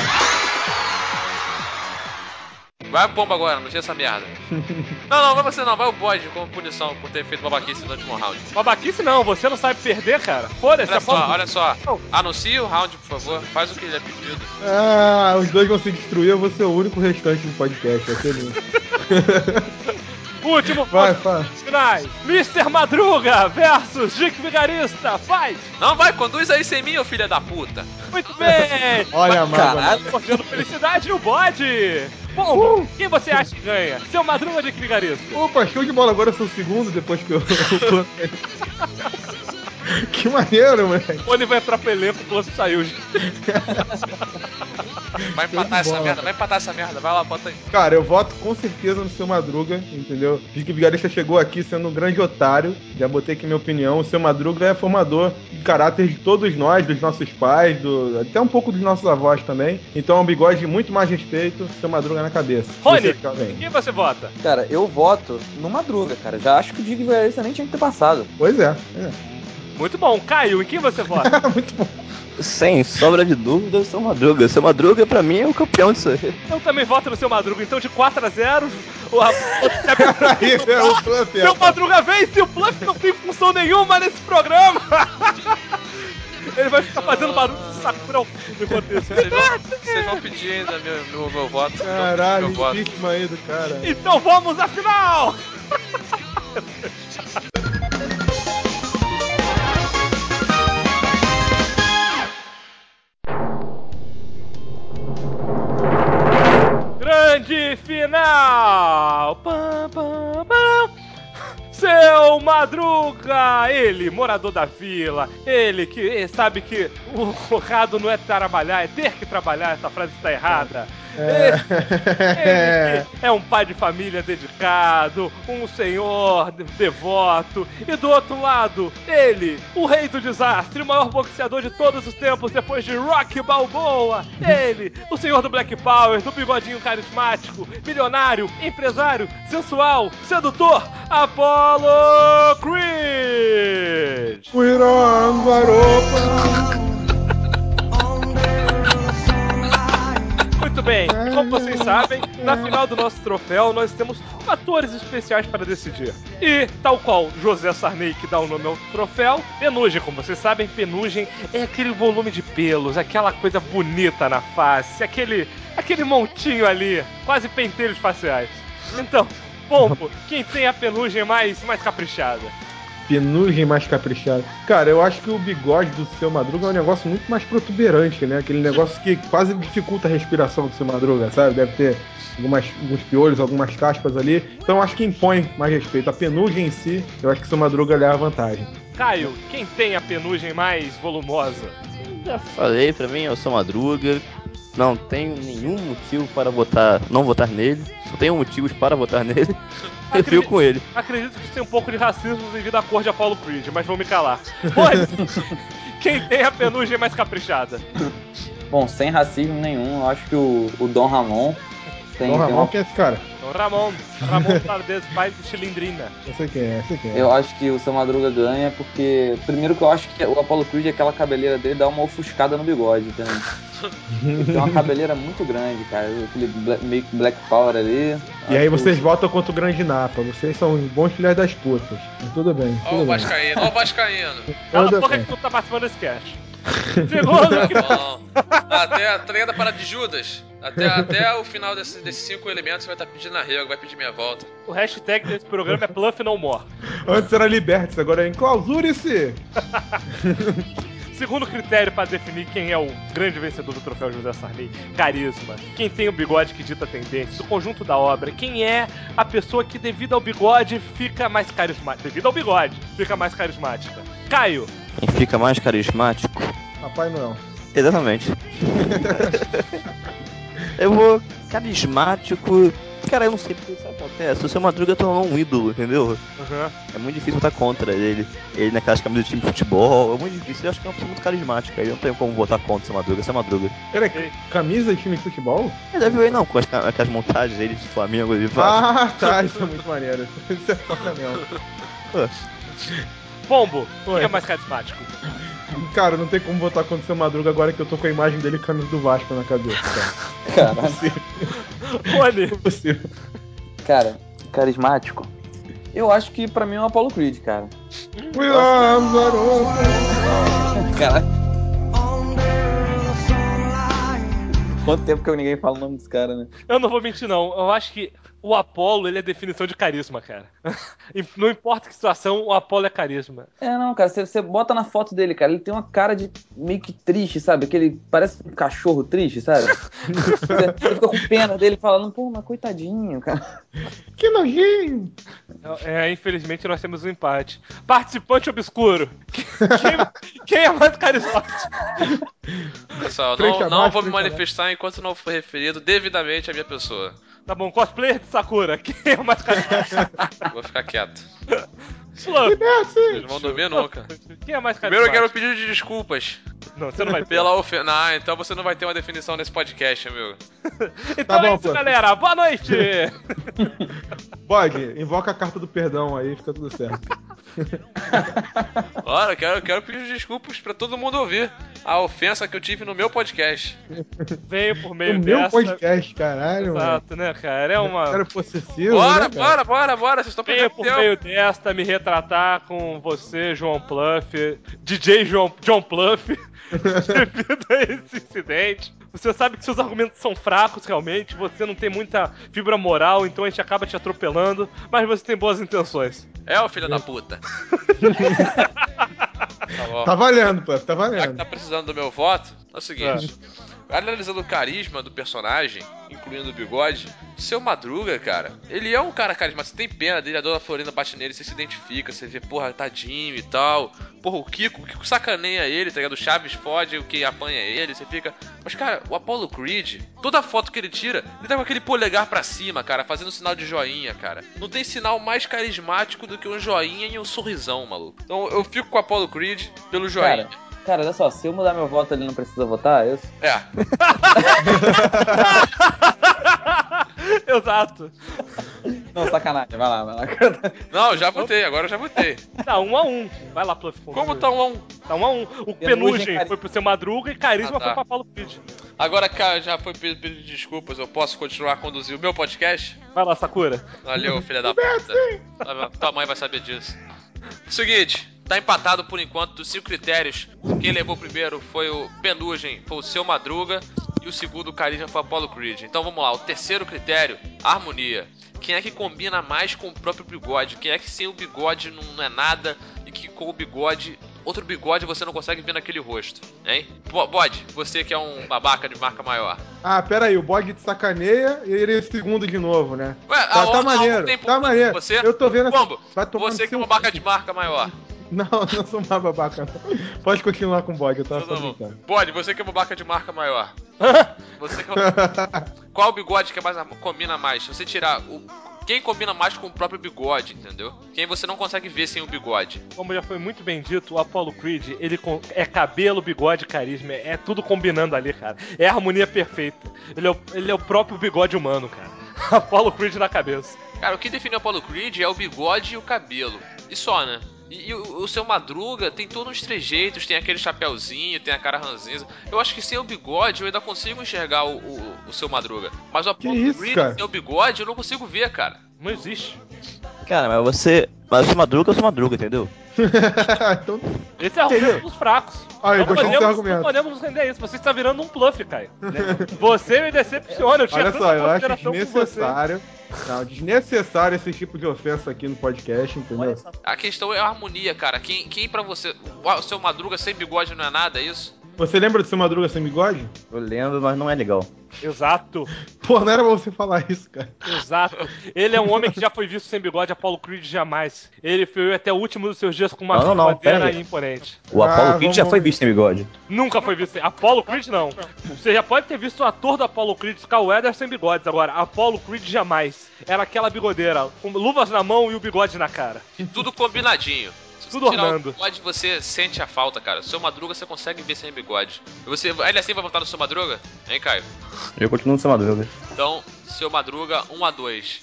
Vai o Pombo agora, não tinha essa merda. Não, vai você não, vai o bode como punição por ter feito babaquice no último round. Babaquice não, você não sabe perder, cara. Foda-se, olha só. Anuncie o round, por favor. Faz o que ele é pedido. Os dois vão se destruir, eu vou ser o único restante do podcast. Vai ser lindo. Último finais. Mr. Madruga versus Dick Vigarista. Fight! Não, vai, conduz aí sem mim, ô filha da puta. Muito bem. Olha a mágoa. Correndo felicidade e o bode. Bom, quem você acha que ganha? Seu Madruga ou Dick Vigarista? Opa, show de bola. Agora eu sou o segundo, depois que eu... Que maneiro, moleque. Quando ele vai entrar pro elenco, o Plus saiu. Vai empatar essa merda, vai lá, bota aí. Cara, eu voto com certeza no Seu Madruga, entendeu? Dick Vigarista chegou aqui sendo um grande otário, já botei aqui minha opinião. O Seu Madruga é formador de caráter de todos nós, dos nossos pais, até um pouco dos nossos avós também. Então é um bigode de muito mais respeito, Seu Madruga na cabeça. Rony, quem você vota? Cara, eu voto no Madruga, cara. Já acho que o Dick Vigarista nem tinha que ter passado. Pois é. Muito bom. Caio, em quem você vota? Muito bom. Sem sobra de dúvida, o Seu Madruga. Seu Madruga, pra mim, é o campeão disso aí. Eu também voto no Seu Madruga. Então, de 4-0, Seu Madruga vence e o Bluff não tem função nenhuma nesse programa. Ele vai ficar fazendo barulho de Sakura ao fundo enquanto isso. Vocês vão pedir ainda meu voto. Caralho, difícil aí do cara. Então vamos à final! Grande final! Pam, pam, pam. Seu Madruga! Ele, morador da vila, ele que sabe que o honrado não é trabalhar, é ter que trabalhar, essa frase está errada. Ele que é um pai de família dedicado, um senhor devoto, e do outro lado, ele, o rei do desastre, o maior boxeador de todos os tempos depois de Rocky Balboa, ele, o senhor do Black Power, do bigodinho carismático, milionário, empresário, sensual, sedutor, Apollo Creed! Muito bem, como vocês sabem, na final do nosso troféu nós temos fatores especiais para decidir. E, tal qual José Sarney que dá o nome ao troféu, penugem, como vocês sabem, penugem é aquele volume de pelos, aquela coisa bonita na face, aquele montinho ali, quase pentelhos faciais. Então, Pombo, quem tem a penugem mais caprichada? Penugem mais caprichada. Cara, eu acho que o bigode do Seu Madruga é um negócio muito mais protuberante, né? Aquele negócio que quase dificulta a respiração do Seu Madruga, sabe? Deve ter alguns piolhos, algumas caspas ali. Então eu acho que impõe mais respeito. A penugem em si, eu acho que o Seu Madruga leva vantagem. Caio, quem tem a penugem mais volumosa? Já falei, pra mim é o Seu Madruga. Não tenho nenhum motivo para não votar nele. Só tenho motivos para votar nele. Eu fico com ele. Acredito que tem um pouco de racismo devido à cor de Apollo Creed, mas vou me calar. Pois, quem tem a penugem mais caprichada? Bom, sem racismo nenhum, eu acho que o Dom Ramon tem... Dom Ramon, quem é esse cara? Dom Ramon Valdez, pai de Chilindrina. Eu sei quem é. Eu acho que o Seu Madruga ganha porque, primeiro que eu acho que o Apollo Creed, aquela cabeleira dele dá uma ofuscada no bigode também. Ele tem uma cabeleira muito grande, cara. Aquele meio que Black Power ali. E aí vocês votam contra o Grande Napa. Vocês são os bons filhos das putas. Mas tudo bem. Ó o Vascaíno, ó o Vascaíno. Cala a boca que tu tá participando desse cast. Segundo que... Tá bom. Até a treta para de Judas. Até o final desses 5 elementos você vai estar pedindo arrego, vai pedir minha volta. O hashtag desse programa é Pluff No More. Antes era Liberte-se, agora é Enclausure-se. Segundo critério para definir quem é o grande vencedor do troféu José Sarney, carisma. Quem tem o bigode que dita tendências, o conjunto da obra. Quem é a pessoa que, devido ao bigode, fica mais carismática. Devido ao bigode, fica mais carismática. Caio. Quem fica mais carismático? Papai Noel. Exatamente. Eu vou carismático. Cara, eu não sei porque isso acontece. O Seu Madruga tornou um ídolo, entendeu? Uhum. É muito difícil votar contra ele. Ele naquelas camisas de time de futebol. É muito difícil. Eu acho que é uma pessoa muito carismática. Eu não tenho como votar contra o Seu Madruga. Seu Madruga. Peraí, camisa de time de futebol? Ele já viu aí não, com aquelas montagens dele de Flamengo ali. Tá, isso é muito maneiro. Isso é foda mesmo. Pombo, quem é mais carismático? Cara, não tem como votar contra o Seu Madruga agora que eu tô com a imagem dele com a camisa do Vasco na cabeça, cara. Rony. Impossível. Cara, carismático. Eu acho que pra mim é o Apollo Creed, cara. Caralho. Quanto tempo que ninguém fala o nome desse cara, né? Eu não vou mentir, não. Eu acho que o Apollo, ele é definição de carisma, cara. Não importa que situação, o Apollo é carisma. Não, cara, você bota na foto dele, cara, ele tem uma cara de meio que triste, sabe? Aquele, parece um cachorro triste, sabe? Você fica com pena dele falando, pô, mas coitadinho, cara. Que nojinho! Infelizmente nós temos um empate. Participante obscuro. Quem é mais carismático? Pessoal, não vou me manifestar enquanto não for referido devidamente à minha pessoa. Tá bom, cosplayer de Sakura, quem é mais carismático? Vou ficar quieto. Fluff. Vocês não vão dormir nunca. Quem é mais carismático? Primeiro eu quero pedir de desculpas. Não, você não vai ter. Pela ofensa. Então você não vai ter uma definição nesse podcast, amigo. Então tá é isso, galera. Boa noite! Bode, invoca a carta do perdão aí, fica tudo certo. Ora, eu quero pedir desculpas pra todo mundo ouvir a ofensa que eu tive no meu podcast. Veio por meio dessa... meu podcast, caralho. Exato, mano. Né, cara? É uma... Cara possessivo, bora, né, bora. Vocês estão perdendo tempo. Veio por meio desta me retratar com você, João Pluff, DJ John Pluff, devido a esse incidente. Você sabe que seus argumentos são fracos, realmente. Você não tem muita fibra moral, então a gente acaba te atropelando. Mas você tem boas intenções. Ô filho da puta. Tá valendo, pô. Tá valendo. Já que tá precisando do meu voto, é o seguinte. analisando o carisma do personagem, incluindo o bigode, Seu Madruga, cara, ele é um cara carismático. Você tem pena dele, a Dona Florinda bate nele, você se identifica, você vê, porra, tadinho e tal. Porra, o Kiko sacaneia ele, tá ligado? O Chaves fode, o que apanha ele, você fica... Mas, cara, o Apollo Creed, toda foto que ele tira, ele tá com aquele polegar pra cima, cara, fazendo sinal de joinha, cara. Não tem sinal mais carismático do que um joinha e um sorrisão, maluco. Então eu fico com o Apollo Creed pelo joinha. Cara, olha só, se eu mudar meu voto, ele não precisa votar, é isso? É. Exato. Não, sacanagem, vai lá. Não, já votei, agora eu já votei. Tá 1-1. Vai lá, Pluff. Como tá 1-1? Tá 1-1. O Penugem foi pro Seu Madruga e Carisma foi pro Apollo Creed. Agora, cara, já foi pedido de desculpas, eu posso continuar a conduzir o meu podcast? Vai lá, Sakura. Valeu, filha da puta. Tua mãe vai saber disso. Seguinte, tá empatado por enquanto dos 5 critérios. Quem levou o primeiro foi o Penugem, foi o Seu Madruga. E o segundo, o Carisma, foi o Apollo Creed. Então vamos lá, o terceiro critério, harmonia. Quem é que combina mais com o próprio bigode? Quem é que sem o bigode não é nada e que com o bigode, outro bigode você não consegue ver naquele rosto, hein? Bode, você que é um babaca de marca maior. Ah, pera aí, o bode de sacaneia e ele é o segundo de novo, né? Ué, tá maneiro, tá maneiro. Você? Eu tô vendo Pombo, você que é uma babaca de marca maior. Não sou uma babaca, não. Pode continuar com o bode, eu tava só brincando. Bode, você que é uma babaca de marca maior. Você que é Qual o bigode que combina mais? Se você tirar quem combina mais com o próprio bigode, entendeu? Quem você não consegue ver sem o bigode. Como já foi muito bem dito, o Apollo Creed, ele é cabelo, bigode, carisma, é tudo combinando ali, cara. É a harmonia perfeita. Ele é o próprio bigode humano, cara. Apollo Creed na cabeça. Cara, o que define o Apollo Creed é o bigode e o cabelo. E só, né? E o Seu Madruga tem todos os trejeitos, tem aquele chapéuzinho, tem a cara ranzinza. Eu acho que sem o bigode eu ainda consigo enxergar o Seu Madruga. Mas o Apollo Creed sem o bigode eu não consigo ver, cara. Não existe. Cara, mas o Seu Madruga é o Seu Madruga, entendeu? Então... Esse é o argumento dos fracos. Eu gostei desse argumento. Não podemos nos render isso. Você está virando um bluff, Caio. Você me decepciona. Eu tinha Olha só, eu acho desnecessário. Não, desnecessário esse tipo de ofensa aqui no podcast, entendeu? A questão é a harmonia, cara. Quem pra você... O Seu Madruga sem bigode não é nada, é isso? Você lembra do Seu Madruga sem bigode? Eu lembro, mas não é legal. Exato. Pô, não era pra você falar isso, cara. Exato. Ele é um homem que já foi visto sem bigode, Apollo Creed jamais. Ele foi até o último dos seus dias com uma bandeira imponente. O Apollo Creed já foi visto sem bigode. Nunca foi visto sem... Apollo Creed não. Você já pode ter visto o ator do Apollo Creed, Carl Weathers, sem bigodes. Agora, Apollo Creed jamais. Era aquela bigodeira, com luvas na mão e o bigode na cara. E tudo combinadinho. Tudo ornando. O bigode você sente a falta, cara. O Seu Madruga você consegue ver sem bigode. Você ainda assim vai votar no Seu Madruga? Hein, Caio? Eu continuo no Seu Madruga. Então, Seu Madruga 1-2.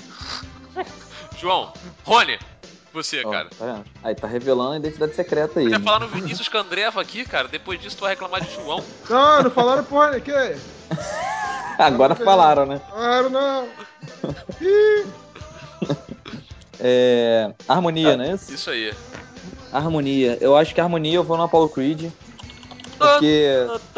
João, Rony, você, cara. Tá vendo? Aí tá revelando a identidade secreta aí. Podia falar no Vinícius Candreva aqui, cara. Depois disso tu vai reclamar de João. Não falaram porra, que? Agora falaram, né? Claro, não. Harmonia, não é isso? Isso aí. Harmonia. Eu acho que a harmonia eu vou no Apollo Creed. Porque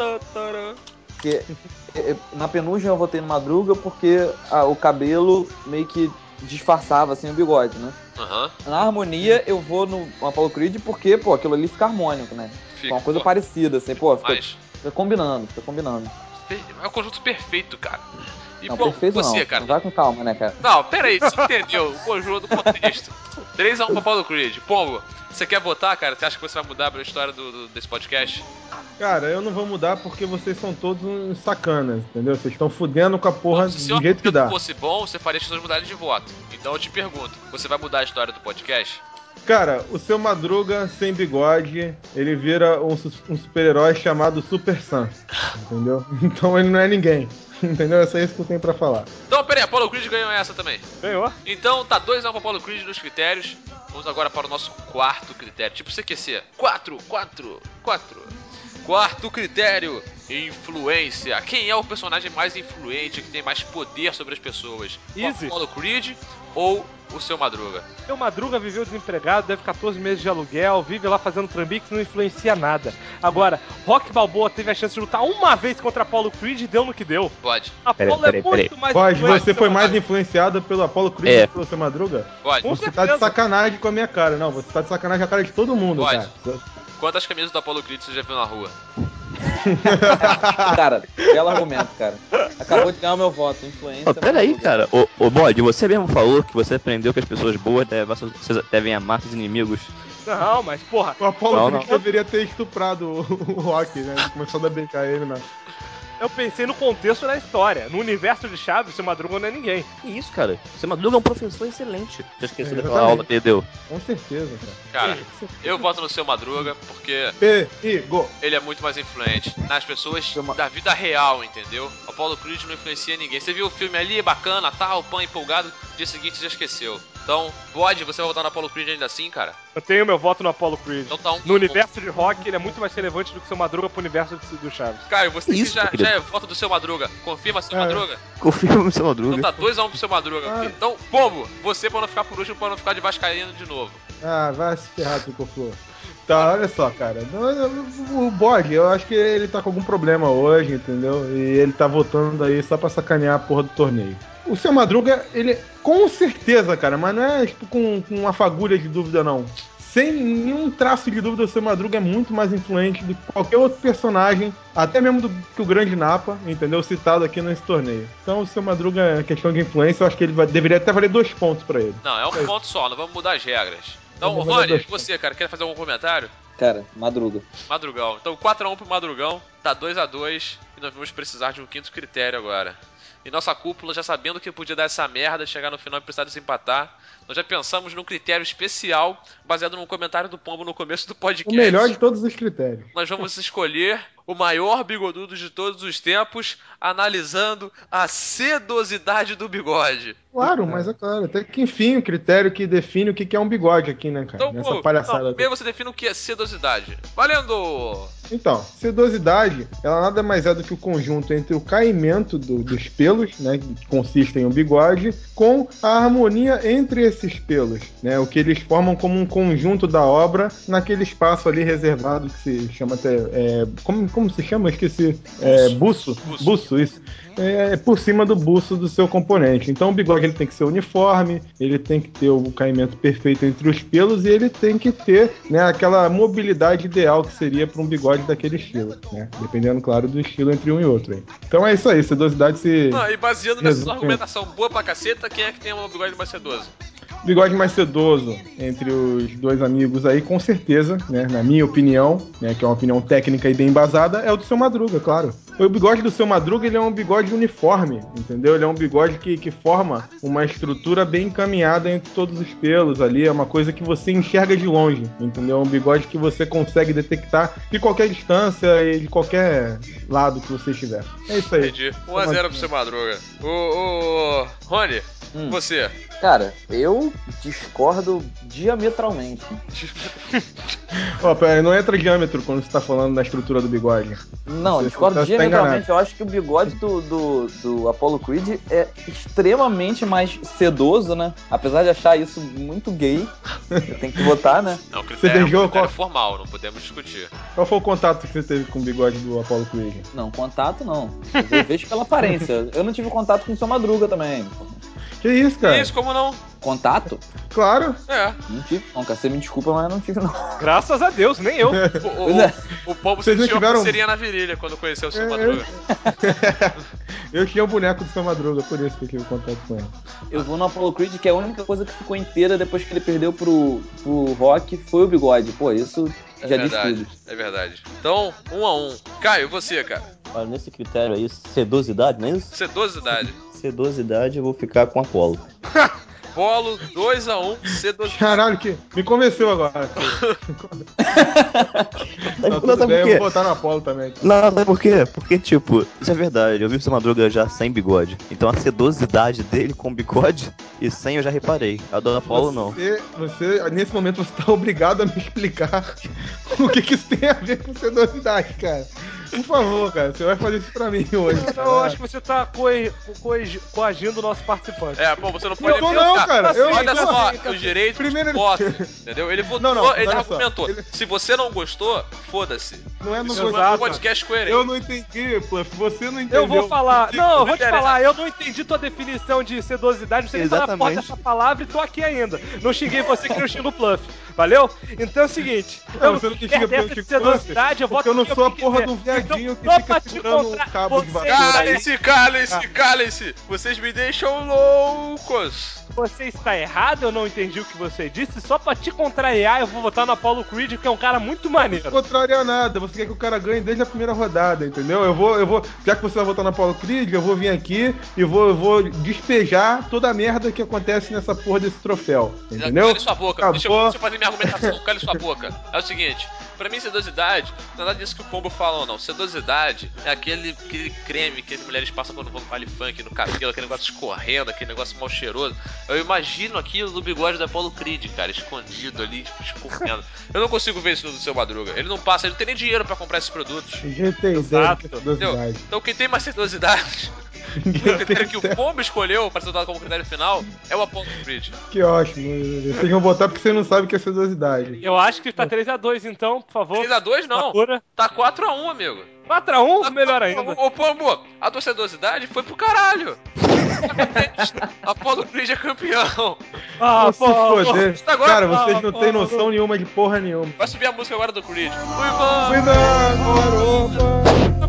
na penugem eu votei no Madruga porque o cabelo meio que disfarçava assim o bigode, né? Na harmonia eu vou no Apollo Creed porque, pô, aquilo ali fica harmônico, né? Fica uma coisa parecida, assim, pô, fica combinando. É o conjunto perfeito, cara. E não, bom, perfeito você, não. cara. Não vai com calma, né, cara? Não, pera aí, você entendeu o conjunto do contexto. 3-1 pra Apollo Creed. Pombo, você quer votar, cara? Você acha que você vai mudar pra história desse podcast? Cara, eu não vou mudar porque vocês são todos uns sacanas, entendeu? Vocês estão fudendo com a porra do jeito que dá. Se fosse bom, você faria as pessoas mudarem de voto. Então eu te pergunto, você vai mudar a história do podcast? Cara, o Seu Madruga sem bigode, ele vira um super-herói chamado Super Sam, entendeu? Então ele não é ninguém. Entendeu? É só isso que eu tenho pra falar. Então, pera aí, Apollo Creed ganhou essa também. Ganhou. Então tá 2-1 pra Apollo Creed nos critérios. Vamos agora para o nosso quarto critério. Tipo CQC. 4. Quarto critério, influência. Quem é o personagem mais influente, que tem mais poder sobre as pessoas? Easy. O Apollo Creed ou o Seu Madruga? Seu Madruga viveu desempregado, deve 14 meses de aluguel, vive lá fazendo trambique, não influencia nada. Agora, Rock Balboa teve a chance de lutar uma vez contra Apollo Creed e deu no que deu. Pode. Apollo é muito mais Pode, influente você que foi Seu mais Madruga. influenciado pelo Apollo Creed do que pelo Seu Madruga? Pode. Você tá de sacanagem com a minha cara. Não, você tá de sacanagem com a cara de todo mundo, Pode. cara. Quantas camisas do Apollo Creed você já viu na rua? Cara, belo argumento, cara. Acabou de ganhar o meu voto, influência. Peraí, cara. Ô Bode, você mesmo falou que você aprendeu que as pessoas boas devem amar seus inimigos. Não, mas porra. O Apollo Não, Creed deveria ter estuprado o Rock, né? Começou a beijar ele, né? Eu pensei no contexto da história. No universo de Chaves, o Seu Madruga não é ninguém. Que isso, cara? Seu Madruga é um professor excelente. Já esqueceu daquela Exatamente. aula que ele deu. Com certeza, cara. Cara, eu voto no Seu Madruga porque Perigo. ele é muito mais influente nas pessoas da vida real, entendeu? O Apollo Creed não influencia ninguém. Você viu o filme ali, bacana, tal, pão empolgado, dia seguinte já esqueceu. Então, Bode, você vai votar no Apollo Creed ainda assim, cara? Eu tenho meu voto no Apollo Creed. Então tá No universo de Rock, ele é muito mais relevante do que o Seu Madruga pro universo do Chaves. Caio, você Isso, que já querido. é voto do Seu Madruga. Confirma Seu Madruga? Confirma o seu Madruga. Então tá 2x1 pro Seu Madruga. Então, Pombo, você pra não ficar por último, pra não ficar de vascaíno de novo. Ah, vai se ferrar, Tricoflor. Tá, olha só, cara. O Bog, eu acho que ele tá com algum problema hoje, entendeu? E ele tá votando aí só pra sacanear a porra do torneio. O Seu Madruga, ele, com certeza, cara, mas não é tipo com uma fagulha de dúvida, não. Sem nenhum traço de dúvida, o Seu Madruga é muito mais influente do que qualquer outro personagem, até mesmo do que o Grande Napa, entendeu? Citado aqui nesse torneio. Então, o Seu Madruga, é questão de influência, eu acho que ele deveria até valer 2 pontos pra ele. Não, é um ponto só, não vamos mudar as regras. Então, Vamos mudar Rony, dois você, cara, quer fazer algum comentário? Cara, Madruga. Madrugão. Então 4x1 pro Madrugão, tá 2x2 e nós vamos precisar de um quinto critério agora. E nossa cúpula, já sabendo que podia dar essa merda, chegar no final e precisar desempatar, nós já pensamos num critério especial baseado num comentário do Pombo no começo do podcast. O melhor de todos os critérios. Nós vamos escolher o maior bigodudo de todos os tempos, analisando a sedosidade do bigode. Claro, mas é claro, até que enfim o critério que define o que é um bigode aqui, né, cara? Então, Nessa pô, palhaçada. primeiro você define o que é sedosidade. Valendo! Então, sedosidade, ela nada mais é do que o conjunto entre o caimento dos pelos, né, que consiste em um bigode, com a harmonia entre esses pelos, né, o que eles formam como um conjunto da obra naquele espaço ali reservado que se chama até, como se chama? Eu esqueci. Buço. Buço, isso. Por cima do buço do seu componente. Então o bigode ele tem que ser uniforme, ele tem que ter o caimento perfeito entre os pelos e ele tem que ter, né, aquela mobilidade ideal que seria para um bigode daquele estilo, né? Dependendo, claro, do estilo entre um e outro. Aí. Então é isso aí, sedosidade se... Não, e baseando nessa sua argumentação boa pra caceta, quem é que tem um bigode mais sedoso? Bigode mais sedoso entre os dois amigos aí, com certeza, né, na minha opinião, né, que é uma opinião técnica e bem embasada, é o do Seu Madruga, claro. O bigode do Seu Madruga, ele é um bigode uniforme, entendeu? Ele é um bigode que forma uma estrutura bem encaminhada entre todos os pelos ali, é uma coisa que você enxerga de longe, entendeu? É um bigode que você consegue detectar de qualquer distância e de qualquer lado que você estiver. É isso aí. Entendi. 1x0 pro Seu Madruga. Ô, Rony, você. Cara, eu discordo diametralmente. Ó, pera, não entra diâmetro quando você tá falando da estrutura do bigode. Não, Você discordo tá diametralmente. Eu acho que o bigode do Apollo Creed é extremamente mais sedoso, né? Apesar de achar isso muito gay, tem que votar, né? Não, o Você critério é um beijou critério qual- formal, não podemos discutir. Qual foi o contato que você teve com o bigode do Apollo Creed? Não, contato não. Eu vejo pela aparência. Eu não tive contato com o Seu Madruga também. Que isso, cara? Isso, como não? Contato? Claro. É. Não tive. Não, cara, você me desculpa, mas não tive, não. Graças a Deus, nem eu. O Pombo Vocês não sentiu tiveram- a pulseirinha na virilha quando conheceu o Seu Madruga. Eu tinha o boneco do Seu Madruga, por isso que eu tive contato com ele. Eu vou no Apollo Creed, que é a única coisa que ficou inteira depois que ele perdeu pro Rock foi o bigode. Pô, isso já diz tudo. É verdade. Então, 1x1. Caio, você, cara. Olha, nesse critério aí, sedosidade, não é isso? Sedosidade. Sedosidade, eu vou ficar com Apolo. Polo, 2x1, sedosidade. Caralho, que me convenceu agora. Tá Não, tudo sabe bem, por eu quê? vou botar no Apollo também. Tá? Não, sabe por quê? Porque, tipo, isso é verdade. Eu vi o Seu Madruga já sem bigode. Então a sedosidade dele com bigode e sem eu já reparei. A do Apolo não. Você, nesse momento, você tá obrigado a me explicar o que isso tem a ver com sedosidade, cara. Por favor, cara, você vai fazer isso pra mim hoje. Eu acho que você tá coagindo o nosso participante. Pô, você não pode Eu não, cara. Eu Olha não, só, assim, os direitos primeiro- de voto, entendeu? Ele votou, Não, ele olha só. argumentou. Ele- Se você não gostou, foda-se. Não é no Isso não é um Exato. podcast coerente. Eu não entendi, Pluff. Você não entendeu. Eu vou falar. Não, eu vou te interessa. falar. Eu não entendi tua definição de sedosidade. Não sei nem falar a porra Exatamente. dessa palavra e tô aqui ainda. Não xinguei você que não xinga o Pluff. Valeu? Então é o seguinte. Não, você não quis xingar essa sedosidade, eu voto porque eu não que sou a que porra quiser. do viadinho que Então, fica pra te segurando contra- o cabo de você- vassoura. Calem-se! Vocês me deixam loucos! Você está errado, eu não entendi o que você disse. Só pra te contrariar, eu vou votar no Apollo Creed, que é um cara muito maneiro. Não contraria nada, você quer que o cara ganhe desde a primeira rodada, entendeu? Eu vou, já que você vai votar na Apollo Creed, eu vou vir aqui e vou despejar toda a merda que acontece nessa porra desse troféu, entendeu? Cale sua boca, deixa Acabou. eu fazer minha argumentação, cale sua boca. É o seguinte, pra mim sedosidade, não é nada disso que o Pombo fala não. Sedosidade é aquele creme que as mulheres passam quando vão no baile funk, no cabelo, aquele negócio escorrendo, aquele negócio mal cheiroso. Eu imagino aquilo no bigode da Apollo Creed, cara, escondido ali, tipo, escorrendo. Eu não consigo ver isso no Seu Madruga. Ele não passa, ele não tem nem dinheiro pra comprar esses produtos. Ninguém tem ideia Exato. de sedosidade. Então quem tem mais sedosidade, o Ninguém critério que tem o Pombo escolheu pra ser usado como critério final é o Apollo Creed. Que ótimo. Vocês vão votar porque vocês não sabem o que é sedosidade. Eu acho que está 3x2, então, por favor. 3x2 não, Apura. tá 4x1, amigo. 4x1, melhor ainda. Ô, Pombo, a tua sedosidade foi pro caralho. Apollo Creed é campeão. Ah, Se foder. Agora- Cara, vocês não têm noção nenhuma de porra nenhuma. Vai subir a música agora do Creed. Uivan! Cuidado,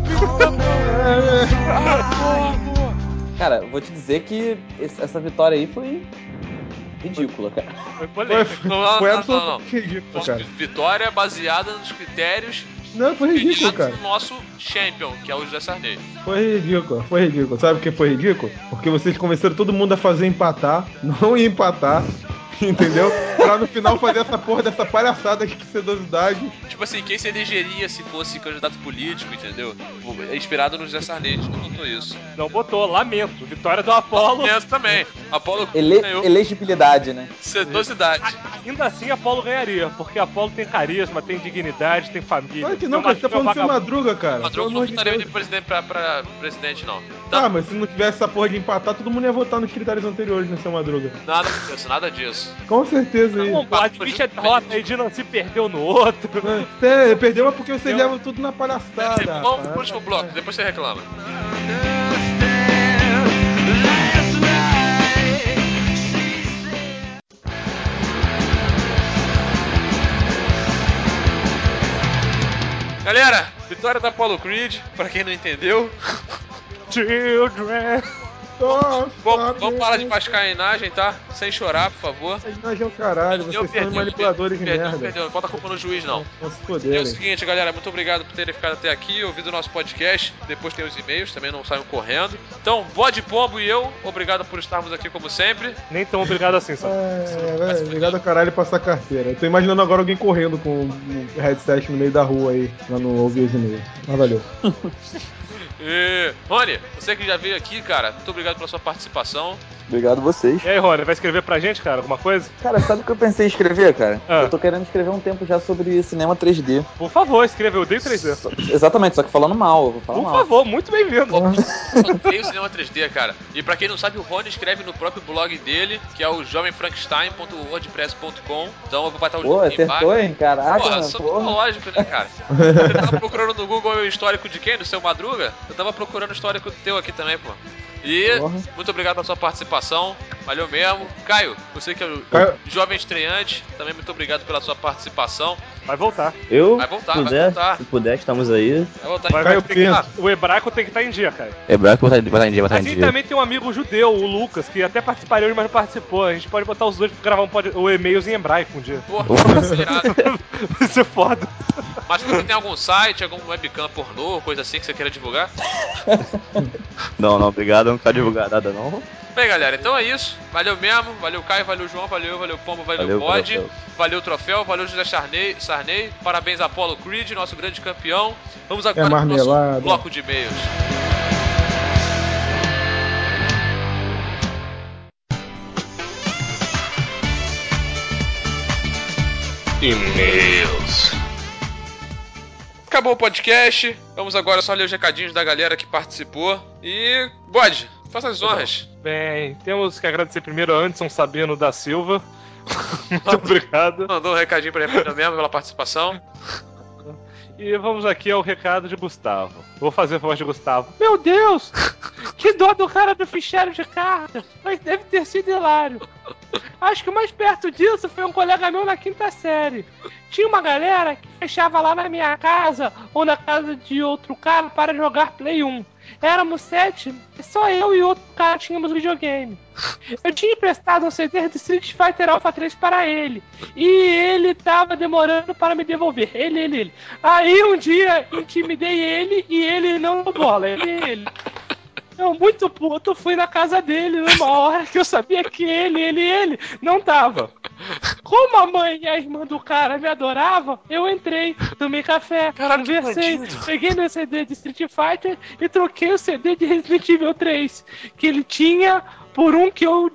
Cara, vou te dizer que essa vitória aí foi ridícula, cara. Foi polêmico. Foi absolutamente ridículo, cara. Vitória baseada nos critérios Não, foi ridículo, definidos cara. do nosso champion, que é o José Sarney. Foi ridículo. Sabe por que foi ridículo? Porque vocês convenceram todo mundo a fazer empatar, não ia empatar, entendeu? Pra no final fazer essa porra dessa palhaçada de sedosidade. Tipo assim, quem se elegeria se fosse candidato político, entendeu? É inspirado no José Sarney, não botou isso. Não botou, lamento. Vitória do Apollo. Essa também. Apollo ganhou Elegibilidade, né? sedosidade. Ainda assim, Apollo ganharia, porque Apollo tem carisma, tem dignidade, tem família. Claro que não, Tem cara. Você tá falando do seu Madruga, cara. Madruga Pelo não amor de votaria Deus. de presidente pra presidente, não. Tá, mas se não tivesse essa porra de empatar, todo mundo ia votar nos critérios anteriores no seu Madruga. Nada disso. Com certeza aí. Não, admite a derrota aí de não se perdeu no outro. Perdeu, mas porque vocês levam tudo na palhaçada. Vamos rapaz. pro último bloco, depois você reclama. Galera, vitória da Apollo Creed, pra quem não entendeu. Children. Nossa, Vamos parar de mascarinagem, tá? Sem chorar, por favor. Sacanagem é o caralho, vocês são manipuladores de merda. Perdeu, não bota a culpa no juiz, não. Não se É o foderem. seguinte, galera, muito obrigado por terem ficado até aqui, ouvido o nosso podcast. Depois tem os e-mails, também não saiam correndo. Então, Bode Pombo e eu, obrigado por estarmos aqui como sempre. Nem tão obrigado assim, só. Obrigado a caralho passar carteira. Eu tô imaginando agora alguém correndo com um headset no meio da rua aí, lá no ouvir os e-mails. Mas valeu. E, Rony, você que já veio aqui, cara, muito obrigado pela sua participação. Obrigado vocês. E aí, Rony, vai escrever pra gente, cara, alguma coisa? Cara, sabe o que eu pensei em escrever, cara? Ah. Eu tô querendo escrever um tempo já sobre cinema 3D. Por favor, escreva, eu odeio 3D. Exatamente, só que falando mal, eu vou falar Por mal. favor, muito bem-vindo. Eu odeio o cinema 3D, cara. E pra quem não sabe, o Rony escreve no próprio blog dele, que é o jovemfrankenstein.wordpress.com. Então eu vou botar o Pô, link aí acertou, embaixo. hein? Caraca, Porra, mano, só porra. lógico, né, cara? Você tava procurando no Google o histórico de quem? Do Seu Madruga? Eu tava procurando o histórico teu aqui também, pô. E Porra. muito obrigado pela sua participação. Valeu mesmo. Caio, você que é o Caio. jovem estreante, também muito obrigado pela sua participação. Vai voltar. Eu, Vai voltar, se vai puder, voltar. se puder, estamos aí. Vai voltar Vai, em Caio ter que- Pinto. o hebraico tem que estar em dia, cara. É branco, botar em dia, botar A em gente dia. também tem um amigo judeu, o Lucas, que até participaria hoje, mas não participou. A gente pode botar os dois pra gravar o e-mails em hebraico um dia. Porra, irado. Vai ser foda. Mas você tem algum site, algum webcam pornô, coisa assim que você queira divulgar? Não, obrigado, não quero divulgar nada não. Bem, galera, então é isso. Valeu mesmo. Valeu, Caio. Valeu, João. Valeu, Pombo. Valeu, Bode. troféu. Valeu, Troféu. Valeu, José Sarney. Parabéns a Apollo Creed, nosso grande campeão. Vamos agora pro nosso marmelada. bloco de e-mails. E-mails. Acabou o podcast. Vamos agora só ler os recadinhos da galera que participou. E, Bode, faça as honras. Bem, temos que agradecer primeiro a Anderson Sabino da Silva. Muito obrigado. Mandou um recadinho pra ele mesmo pela participação. E vamos aqui ao recado de Gustavo. Vou fazer a voz de Gustavo. Meu Deus! Que dó do cara do fichário de cartas! Mas deve ter sido hilário. Acho que o mais perto disso foi um colega meu na quinta série. Tinha uma galera que fechava lá na minha casa ou na casa de outro cara para jogar Play 1. Éramos 7, e só eu e outro cara tínhamos videogame. Eu tinha emprestado um CD do Street Fighter Alpha 3 para ele. E ele tava demorando para me devolver. Ele. Aí um dia intimidei ele e ele não deu bola. Ele. Eu, muito puto, fui na casa dele numa hora que eu sabia que ele não tava. Como a mãe e a irmã do cara me adoravam, eu entrei, tomei café, conversei, peguei meu CD de Street Fighter e troquei o CD de Resident Evil 3, que ele tinha por um que eu...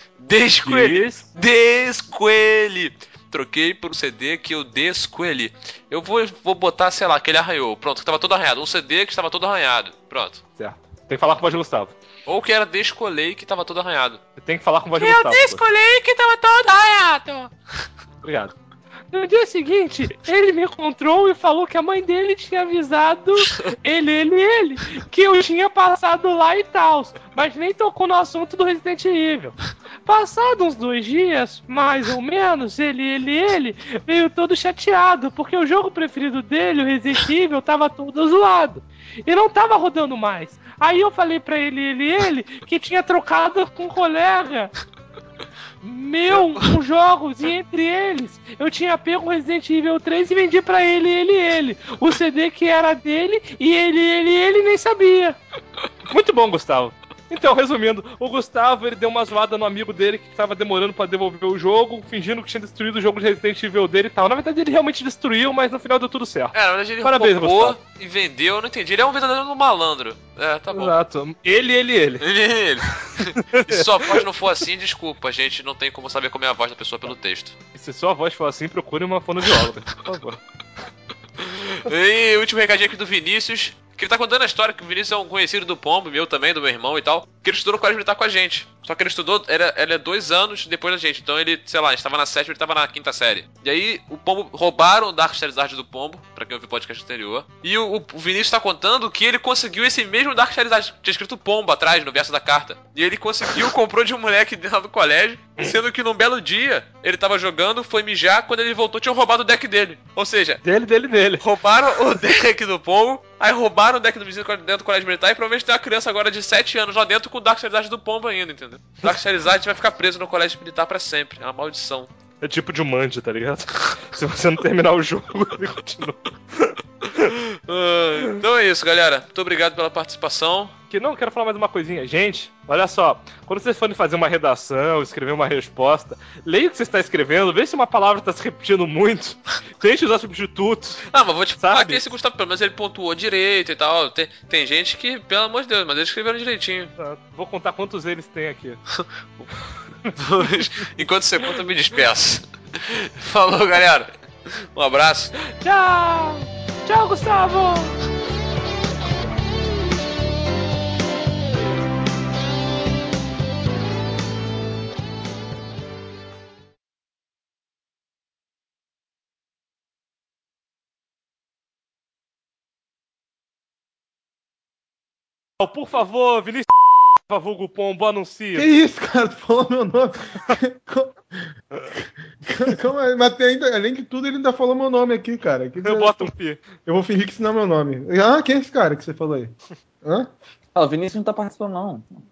Descoelhe! Troquei por um CD que eu descoelhi. Eu vou botar, sei lá, que ele arranhou. Pronto, que tava todo arranhado. Um CD que estava todo arranhado. Pronto. Certo. Tem que falar com voz de Gustavo. Ou que era descolei que tava todo arranhado. Você tem que falar com voz de Gustavo. Eu descolei que tava todo arranhado. Obrigado. No dia seguinte, ele me encontrou e falou que a mãe dele tinha avisado ele, que eu tinha passado lá e tal, mas nem tocou no assunto do Resident Evil. Passados uns 2 dias, mais ou menos, ele veio todo chateado, porque o jogo preferido dele, o Resident Evil, tava todo zoado. E não tava rodando mais. Aí eu falei pra ele, que tinha trocado com um colega meu, com jogos, e entre eles eu tinha pego o Resident Evil 3 e vendi pra ele, o CD que era dele, e ele nem sabia. Muito bom, Gustavo. Então, resumindo, o Gustavo, ele deu uma zoada no amigo dele que tava demorando pra devolver o jogo, fingindo que tinha destruído o jogo de Resident Evil dele e tal. Na verdade, ele realmente destruiu, mas no final deu tudo certo. Na verdade, ele Parabéns, roubou Gustavo. E vendeu, eu não entendi. Ele é um verdadeiro malandro. Tá bom. Exato. Ele. Ele. E se sua voz não for assim, desculpa, a gente não tem como saber como é a voz da pessoa pelo texto. E se sua voz for assim, procure uma fonoaudióloga, por favor. E último recadinho aqui do Vinícius, que ele tá contando a história que o Vinícius é um conhecido do Pombo, meu também, do meu irmão e tal, que ele estudou no colégio militar com a gente. Só que ele estudou, ele é 2 anos depois da gente, então ele, sei lá, a gente tava na 7ª, ele tava na 5ª série. E aí, o Pombo, roubaram o Dark Charizard do Pombo, pra quem ouviu o podcast anterior, e o Vinícius tá contando que ele conseguiu esse mesmo Dark Charizard, tinha escrito Pombo atrás, no verso da carta. E ele conseguiu, comprou de um moleque lá do colégio, sendo que num belo dia, ele tava jogando, foi mijar, quando ele voltou, tinham roubado o deck dele. Ou seja, Dele. roubaram o deck do Pombo, aí roubaram o deck do vizinho dentro do colégio militar, e provavelmente tem uma criança agora de 7 anos lá dentro com o Dark Charizard do Pombo ainda, entendeu? O Dark Charizard vai ficar preso no colégio militar pra sempre, é uma maldição. É tipo de Jumanji, tá ligado? Se você não terminar o jogo, ele continua. Então é isso, galera. Muito obrigado pela participação. Que não, quero falar mais uma coisinha. Gente, olha só. Quando vocês forem fazer uma redação, escrever uma resposta, leia o que você está escrevendo, vê se uma palavra está se repetindo muito. Tente usar substitutos. Mas vou te falar sabe? que esse Gustavo, pelo menos ele pontuou direito e tal. Tem gente que, pelo amor de Deus, mas eles escreveram direitinho. Vou contar quantos eles tem aqui. Enquanto você conta, eu me despeço. Falou, galera. Um abraço. Tchau! Tchau, Gustavo! Por favor, Vinícius, por favor, Gupombo, anuncia. Que isso, cara? Tu falou meu nome. Mas além de tudo, ele ainda falou meu nome aqui, cara. Eu boto um pi. Eu vou fingir que isso não é meu nome. Quem é esse cara que você falou aí? Hã? O Vinícius não tá participando, não.